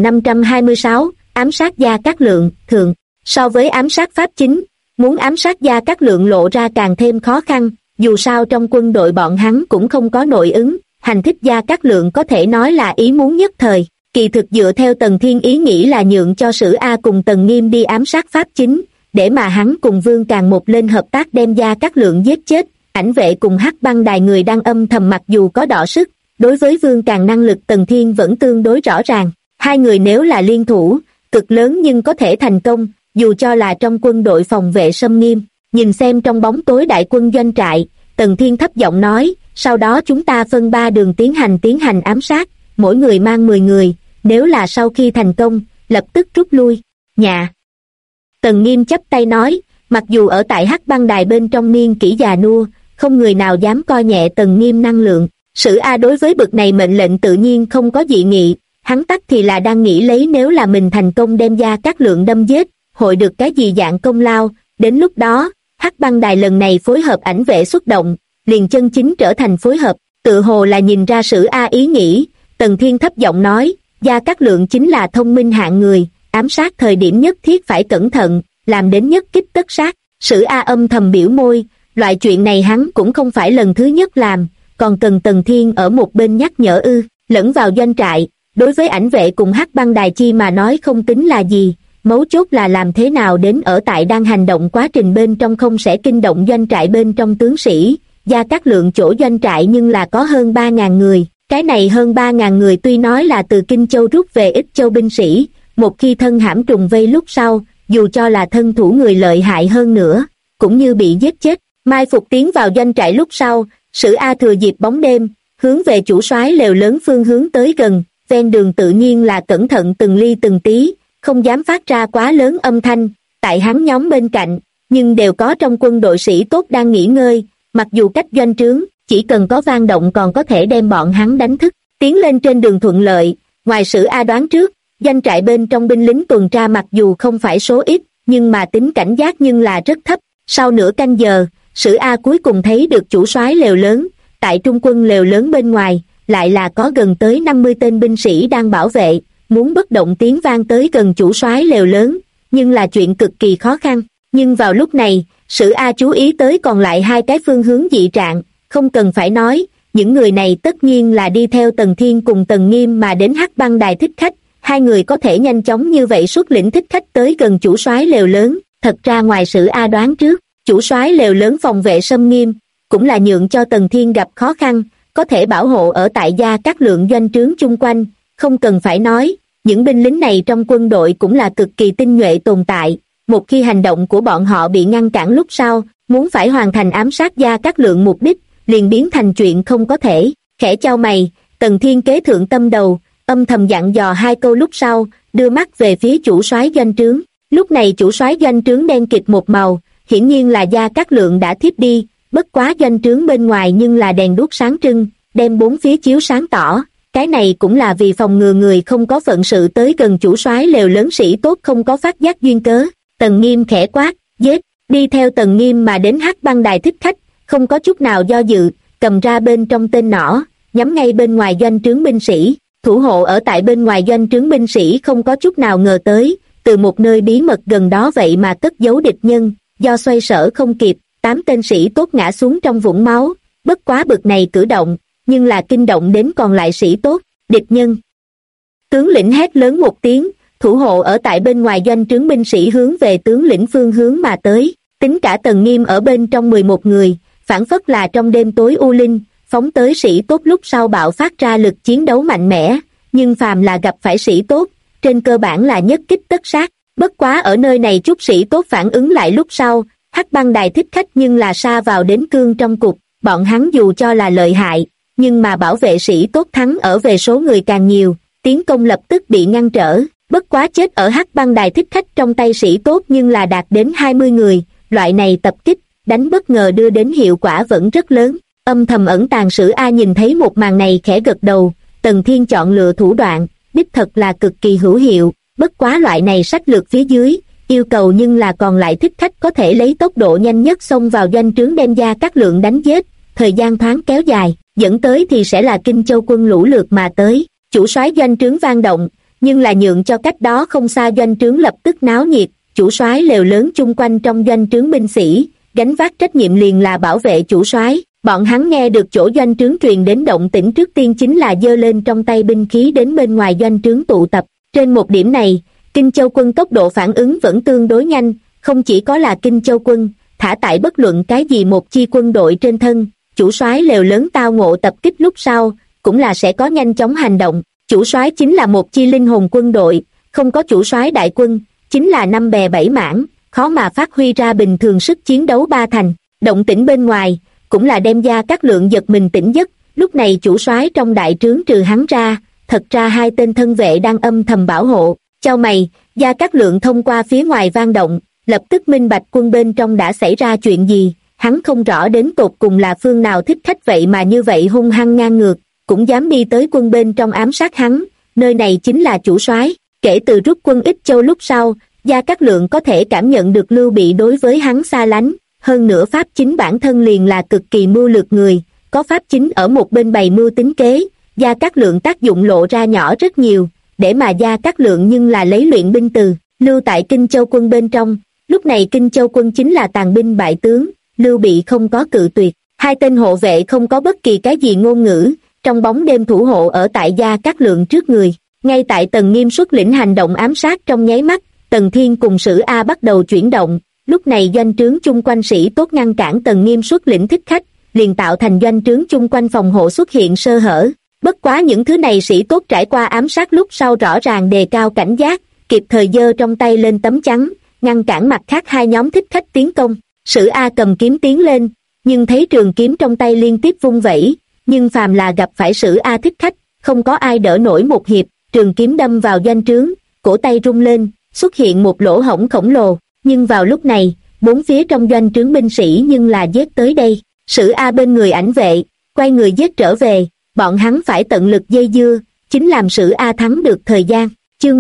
1526, ám sát Gia Cát Lượng, thượng. So với ám sát Pháp chính, muốn ám sát Gia Cát Lượng lộ ra càng thêm khó khăn, dù sao trong quân đội bọn hắn cũng không có nội ứng, hành thích Gia Cát Lượng có thể nói là ý muốn nhất thời. Kỳ thực dựa theo Tần Thiên ý nghĩ là nhượng cho Sử A cùng Tần Nghiêm đi ám sát Pháp chính, để mà hắn cùng Vương càng một lên hợp tác đem Gia Cát Lượng giết chết. Ảnh vệ cùng Hắc Băng Đài người đang âm thầm mặc dù có đọ sức, đối với Vương càng năng lực Tần Thiên vẫn tương đối rõ ràng. Hai người nếu là liên thủ, cực lớn nhưng có thể thành công, dù cho là trong quân đội phòng vệ xâm nghiêm. Nhìn xem trong bóng tối đại quân doanh trại, Tần Thiên thấp giọng nói, sau đó chúng ta phân ba đường tiến hành ám sát, mỗi người mang 10 người, nếu là sau khi thành công, lập tức rút lui. Nhà. Tần Nghiêm chắp tay nói, mặc dù ở tại Hắc Băng Đài bên trong niên kỷ già nua, không người nào dám coi nhẹ Tần Nghiêm năng lượng. Sử A đối với bực này mệnh lệnh tự nhiên không có dị nghị, hắn tắc thì là đang nghĩ lấy nếu là mình thành công đem Gia Cát Lượng đâm giết, hội được cái gì dạng công lao, đến lúc đó, Hắc Băng Đài lần này phối hợp ảnh vệ xuất động, liền chân chính trở thành phối hợp, tự hồ là nhìn ra Sử A ý nghĩ. Tần Thiên thấp giọng nói, Gia Cát Lượng chính là thông minh hạng người, ám sát thời điểm nhất thiết phải cẩn thận, làm đến nhất kích tất sát. Sử A âm thầm biểu môi, loại chuyện này hắn cũng không phải lần thứ nhất làm, còn cần Tần Thiên ở một bên nhắc nhở lẫn vào doanh trại, đối với ảnh vệ cùng Hắc Băng Đài chi mà nói không tính là gì, mấu chốt là làm thế nào đến ở tại đang hành động quá trình bên trong không sẽ kinh động doanh trại bên trong tướng sĩ. Gia Cát Lượng chỗ doanh trại nhưng là có hơn 3.000 người, cái này hơn 3.000 người tuy nói là từ Kinh Châu rút về Ích Châu binh sĩ, một khi thân hãm trùng vây lúc sau, dù cho là thân thủ người lợi hại hơn nữa, cũng như bị giết chết. Mai phục tiến vào doanh trại lúc sau, Sử A thừa dịp bóng đêm, hướng về chủ soái lều lớn phương hướng tới gần, ven đường tự nhiên là cẩn thận từng ly từng tí, không dám phát ra quá lớn âm thanh, tại hắn nhóm bên cạnh, nhưng đều có trong quân đội sĩ tốt đang nghỉ ngơi, mặc dù cách doanh trướng, chỉ cần có vang động còn có thể đem bọn hắn đánh thức, tiến lên trên đường thuận lợi, ngoài Sử A đoán trước, doanh trại bên trong binh lính tuần tra mặc dù không phải số ít, nhưng mà tính cảnh giác nhưng là rất thấp, sau nửa canh giờ, Sử A cuối cùng thấy được chủ soái lều lớn, tại trung quân lều lớn bên ngoài, lại là có gần tới 50 tên binh sĩ đang bảo vệ, muốn bất động tiếng vang tới gần chủ soái lều lớn, nhưng là chuyện cực kỳ khó khăn. Nhưng vào lúc này, Sử A chú ý tới còn lại hai cái phương hướng dị trạng, không cần phải nói, những người này tất nhiên là đi theo Tần Thiên cùng Tần Nghiêm mà đến Hắc Băng Đài thích khách, hai người có thể nhanh chóng như vậy xuất lĩnh thích khách tới gần chủ soái lều lớn, thật ra ngoài Sử A đoán trước, chủ soái lều lớn phòng vệ xâm nghiêm, cũng là nhượng cho Tần Thiên gặp khó khăn, có thể bảo hộ ở tại Gia Cát Lượng doanh trướng chung quanh, không cần phải nói, những binh lính này trong quân đội cũng là cực kỳ tinh nhuệ tồn tại, một khi hành động của bọn họ bị ngăn cản lúc sau, muốn phải hoàn thành ám sát Gia Cát Lượng mục đích, liền biến thành chuyện không có thể, khẽ chau mày, Tần Thiên kế thượng tâm đầu, âm thầm dặn dò hai câu lúc sau, đưa mắt về phía chủ soái doanh trướng, lúc này chủ soái doanh trướng đen kịt một màu, hiển nhiên là Gia Cát Lượng đã thiếp đi, bất quá doanh trướng bên ngoài nhưng là đèn đuốc sáng trưng, đem bốn phía chiếu sáng tỏ, cái này cũng là vì phòng ngừa người không có phận sự tới gần chủ soái lều lớn sĩ tốt không có phát giác duyên cớ. Tần Nghiêm khẽ quát, giết, đi theo Tần Nghiêm mà đến Hắc Băng Đài thích khách, không có chút nào do dự, cầm ra bên trong tên nỏ, nhắm ngay bên ngoài doanh trướng binh sĩ, thủ hộ ở tại bên ngoài doanh trướng binh sĩ không có chút nào ngờ tới, từ một nơi bí mật gần đó vậy mà cất giấu địch nhân, do xoay sở không kịp, 8 tên sĩ tốt ngã xuống trong vũng máu, bất quá bực này cử động, nhưng là kinh động đến còn lại sĩ tốt, địch nhân. Tướng lĩnh hét lớn một tiếng, thủ hộ ở tại bên ngoài doanh trướng binh sĩ hướng về tướng lĩnh phương hướng mà tới, tính cả Tần Nghiêm ở bên trong 11 người, phảng phất là trong đêm tối u linh, phóng tới sĩ tốt lúc sau bạo phát ra lực chiến đấu mạnh mẽ, nhưng phàm là gặp phải sĩ tốt, trên cơ bản là nhất kích tất sát, bất quá ở nơi này chút sĩ tốt phản ứng lại lúc sau, Hắc Băng Đài thích khách nhưng là sa vào đến cương trong cục, bọn hắn dù cho là lợi hại, nhưng mà bảo vệ sĩ tốt thắng ở về số người càng nhiều, tiến công lập tức bị ngăn trở, bất quá chết ở Hắc Băng Đài thích khách trong tay sĩ tốt nhưng là đạt đến 20 người, loại này tập kích, đánh bất ngờ đưa đến hiệu quả vẫn rất lớn. Âm thầm ẩn tàng Sử A nhìn thấy một màn này khẽ gật đầu, Tần Thiên chọn lựa thủ đoạn, đích thật là cực kỳ hữu hiệu, bất quá loại này sách lược phía dưới, yêu cầu nhưng là còn lại thích khách có thể lấy tốc độ nhanh nhất xông vào doanh trướng đem Gia Cát Lượng đánh giết, thời gian thoáng kéo dài, dẫn tới thì sẽ là Kinh Châu quân lũ lượt mà tới, chủ soái doanh trướng vang động, nhưng là nhượng cho cách đó không xa doanh trướng lập tức náo nhiệt, chủ soái lều lớn chung quanh trong doanh trướng binh sĩ, gánh vác trách nhiệm liền là bảo vệ chủ soái. Bọn hắn nghe được chỗ doanh trướng truyền đến động tĩnh trước tiên chính là giơ lên trong tay binh khí đến bên ngoài doanh trướng tụ tập. Trên một điểm này, Kinh Châu quân tốc độ phản ứng vẫn tương đối nhanh, không chỉ có là Kinh Châu quân, thả tại bất luận cái gì một chi quân đội trên thân, chủ soái lều lớn tao ngộ tập kích lúc sau, cũng là sẽ có nhanh chóng hành động. Chủ soái chính là một chi linh hồn quân đội, không có chủ soái đại quân, chính là năm bè bảy mảng, khó mà phát huy ra bình thường sức chiến đấu ba thành. Động tĩnh bên ngoài cũng là đem Gia Cát Lượng giật mình tỉnh giấc, lúc này chủ soái trong đại trướng trừ hắn ra, thật ra hai tên thân vệ đang âm thầm bảo hộ. Chau mày, Gia Cát Lượng thông qua phía ngoài vang động, lập tức minh bạch quân bên trong đã xảy ra chuyện gì, hắn không rõ đến tột cùng là phương nào thích khách vậy mà như vậy hung hăng ngang ngược, cũng dám đi tới quân bên trong ám sát hắn, nơi này chính là chủ soái. Kể từ rút quân Ích Châu lúc sau, Gia Cát Lượng có thể cảm nhận được Lưu Bị đối với hắn xa lánh, hơn nữa Pháp Chính bản thân liền là cực kỳ mưu lược người, có Pháp Chính ở một bên bày mưu tính kế, Gia Cát Lượng tác dụng lộ ra nhỏ rất nhiều, để mà Gia Cát Lượng nhưng là lấy luyện binh từ, lưu tại Kinh Châu quân bên trong, lúc này Kinh Châu quân chính là tàn binh bại tướng, Lưu Bị không có cự tuyệt, hai tên hộ vệ không có bất kỳ cái gì ngôn ngữ, trong bóng đêm thủ hộ ở tại Gia Cát Lượng trước người, ngay tại Tần Nghiêm xuất lĩnh hành động ám sát trong nháy mắt, Tần Thiên cùng Sử A bắt đầu chuyển động, lúc này doanh trướng chung quanh sĩ tốt ngăn cản Tần Nghiêm xuất lĩnh thích khách, liền tạo thành doanh trướng chung quanh phòng hộ xuất hiện sơ hở. Bất quá những thứ này sĩ tốt trải qua ám sát lúc sau rõ ràng đề cao cảnh giác, kịp thời giơ trong tay lên tấm chắn, ngăn cản mặt khác hai nhóm thích khách tiến công. Sử A cầm kiếm tiến lên, nhưng thấy trường kiếm trong tay liên tiếp vung vẩy, nhưng phàm là gặp phải Sử A thích khách, không có ai đỡ nổi một hiệp, trường kiếm đâm vào doanh trướng, cổ tay rung lên, xuất hiện một lỗ hổng khổng lồ, nhưng vào lúc này, bốn phía trong doanh trướng binh sĩ nhưng là giết tới đây, Sử A bên người ảnh vệ, quay người giết trở về, bọn hắn phải tận lực dây dưa, chính làm Sử A thắng được thời gian. Chương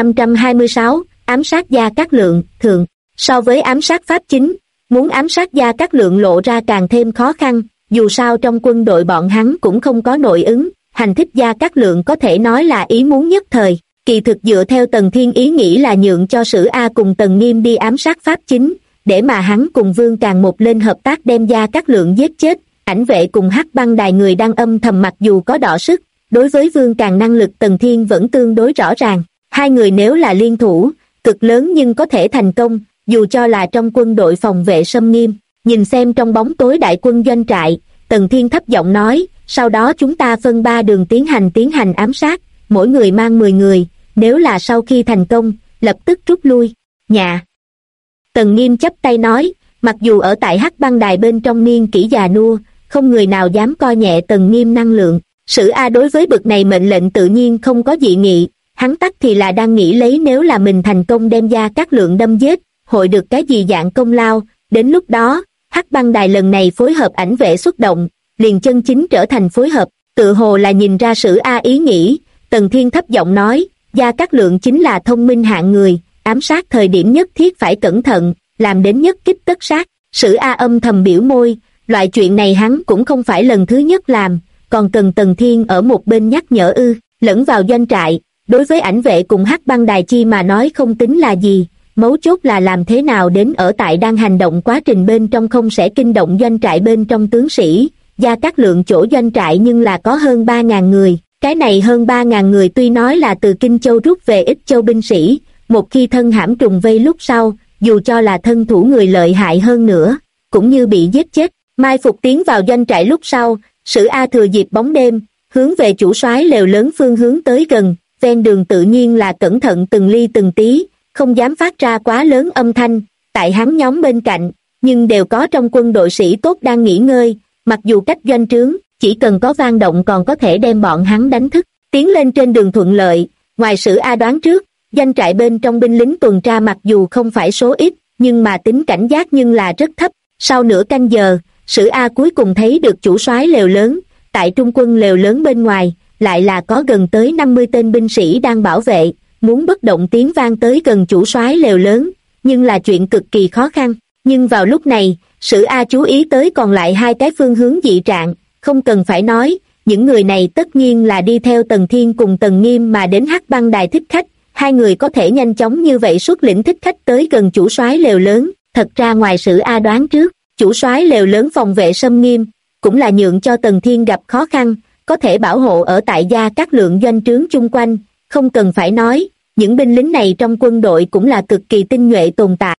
1526, ám sát Gia Cát Lượng, thượng. So với ám sát Pháp Chính, muốn ám sát Gia Cát Lượng lộ ra càng thêm khó khăn, dù sao trong quân đội bọn hắn cũng không có nội ứng, hành thích Gia Cát Lượng có thể nói là ý muốn nhất thời, kỳ thực dựa theo Tần Thiên ý nghĩ là nhượng cho Sử A cùng Tần Nghiêm đi ám sát Pháp Chính, để mà hắn cùng Vương Càng một lên hợp tác đem Gia Cát Lượng giết chết. Ảnh vệ cùng Hắc Băng Đài người đang âm thầm mặc dù có đọ sức, đối với Vương Càng năng lực Tần Thiên vẫn tương đối rõ ràng, hai người nếu là liên thủ, cực lớn nhưng có thể thành công, dù cho là trong quân đội phòng vệ xâm nghiêm. Nhìn xem trong bóng tối đại quân doanh trại, Tần Thiên thấp giọng nói, sau đó chúng ta phân ba đường tiến hành ám sát, mỗi người mang 10 người, nếu là sau khi thành công, lập tức rút lui. Nhà. Tần Nghiêm chắp tay nói, mặc dù ở tại Hắc Băng Đài bên trong niên kỷ già nua, không người nào dám coi nhẹ Tần Nghiêm năng lượng. Sử A đối với bực này mệnh lệnh tự nhiên không có dị nghị, hắn tắc thì là đang nghĩ lấy nếu là mình thành công đem Gia Cát Lượng đâm giết, hội được cái gì dạng công lao, đến lúc đó, Hắc Băng Đài lần này phối hợp ảnh vệ xuất động, liền chân chính trở thành phối hợp, tự hồ là nhìn ra Sử A ý nghĩ, Tần Thiên thấp giọng nói, Gia Cát Lượng chính là thông minh hạng người, ám sát thời điểm nhất thiết phải cẩn thận, làm đến nhất kích tất sát. Sử A âm thầm biểu môi, loại chuyện này hắn cũng không phải lần thứ nhất làm, còn cần Tần Thiên ở một bên nhắc nhở lẫn vào doanh trại, đối với ảnh vệ cùng Hắc Băng Đài chi mà nói không tính là gì, mấu chốt là làm thế nào đến ở tại đang hành động quá trình bên trong không sẽ kinh động doanh trại bên trong tướng sĩ. Gia Cát Lượng chỗ doanh trại nhưng là có hơn 3.000 người, cái này hơn 3.000 người tuy nói là từ Kinh Châu rút về Ích Châu binh sĩ, một khi thân hãm trùng vây lúc sau, dù cho là thân thủ người lợi hại hơn nữa, cũng như bị giết chết. Mai phục tiến vào doanh trại lúc sau, Sử A thừa dịp bóng đêm, hướng về chủ soái lều lớn phương hướng tới gần, ven đường tự nhiên là cẩn thận từng ly từng tí, không dám phát ra quá lớn âm thanh, tại hắn nhóm bên cạnh, nhưng đều có trong quân đội sĩ tốt đang nghỉ ngơi, mặc dù cách doanh trướng, chỉ cần có vang động còn có thể đem bọn hắn đánh thức, tiến lên trên đường thuận lợi. Ngoài Sử A đoán trước, doanh trại bên trong binh lính tuần tra mặc dù không phải số ít, nhưng mà tính cảnh giác nhưng là rất thấp. Sau nửa canh giờ, Sử A cuối cùng thấy được chủ soái lều lớn, tại trung quân lều lớn bên ngoài, lại là có gần tới 50 tên binh sĩ đang bảo vệ, muốn bất động tiếng vang tới gần chủ soái lều lớn, nhưng là chuyện cực kỳ khó khăn. Nhưng vào lúc này, Sử A chú ý tới còn lại hai cái phương hướng dị trạng, không cần phải nói, những người này tất nhiên là đi theo Tần Thiên cùng Tần Nghiêm mà đến Hắc Băng Đài thích khách, hai người có thể nhanh chóng như vậy xuất lĩnh thích khách tới gần chủ soái lều lớn, thật ra ngoài Sử A đoán trước, chủ soái lều lớn phòng vệ xâm nghiêm, cũng là nhượng cho Tần Thiên gặp khó khăn, có thể bảo hộ ở tại Gia Cát Lượng doanh trướng chung quanh, không cần phải nói, những binh lính này trong quân đội cũng là cực kỳ tinh nhuệ tồn tại.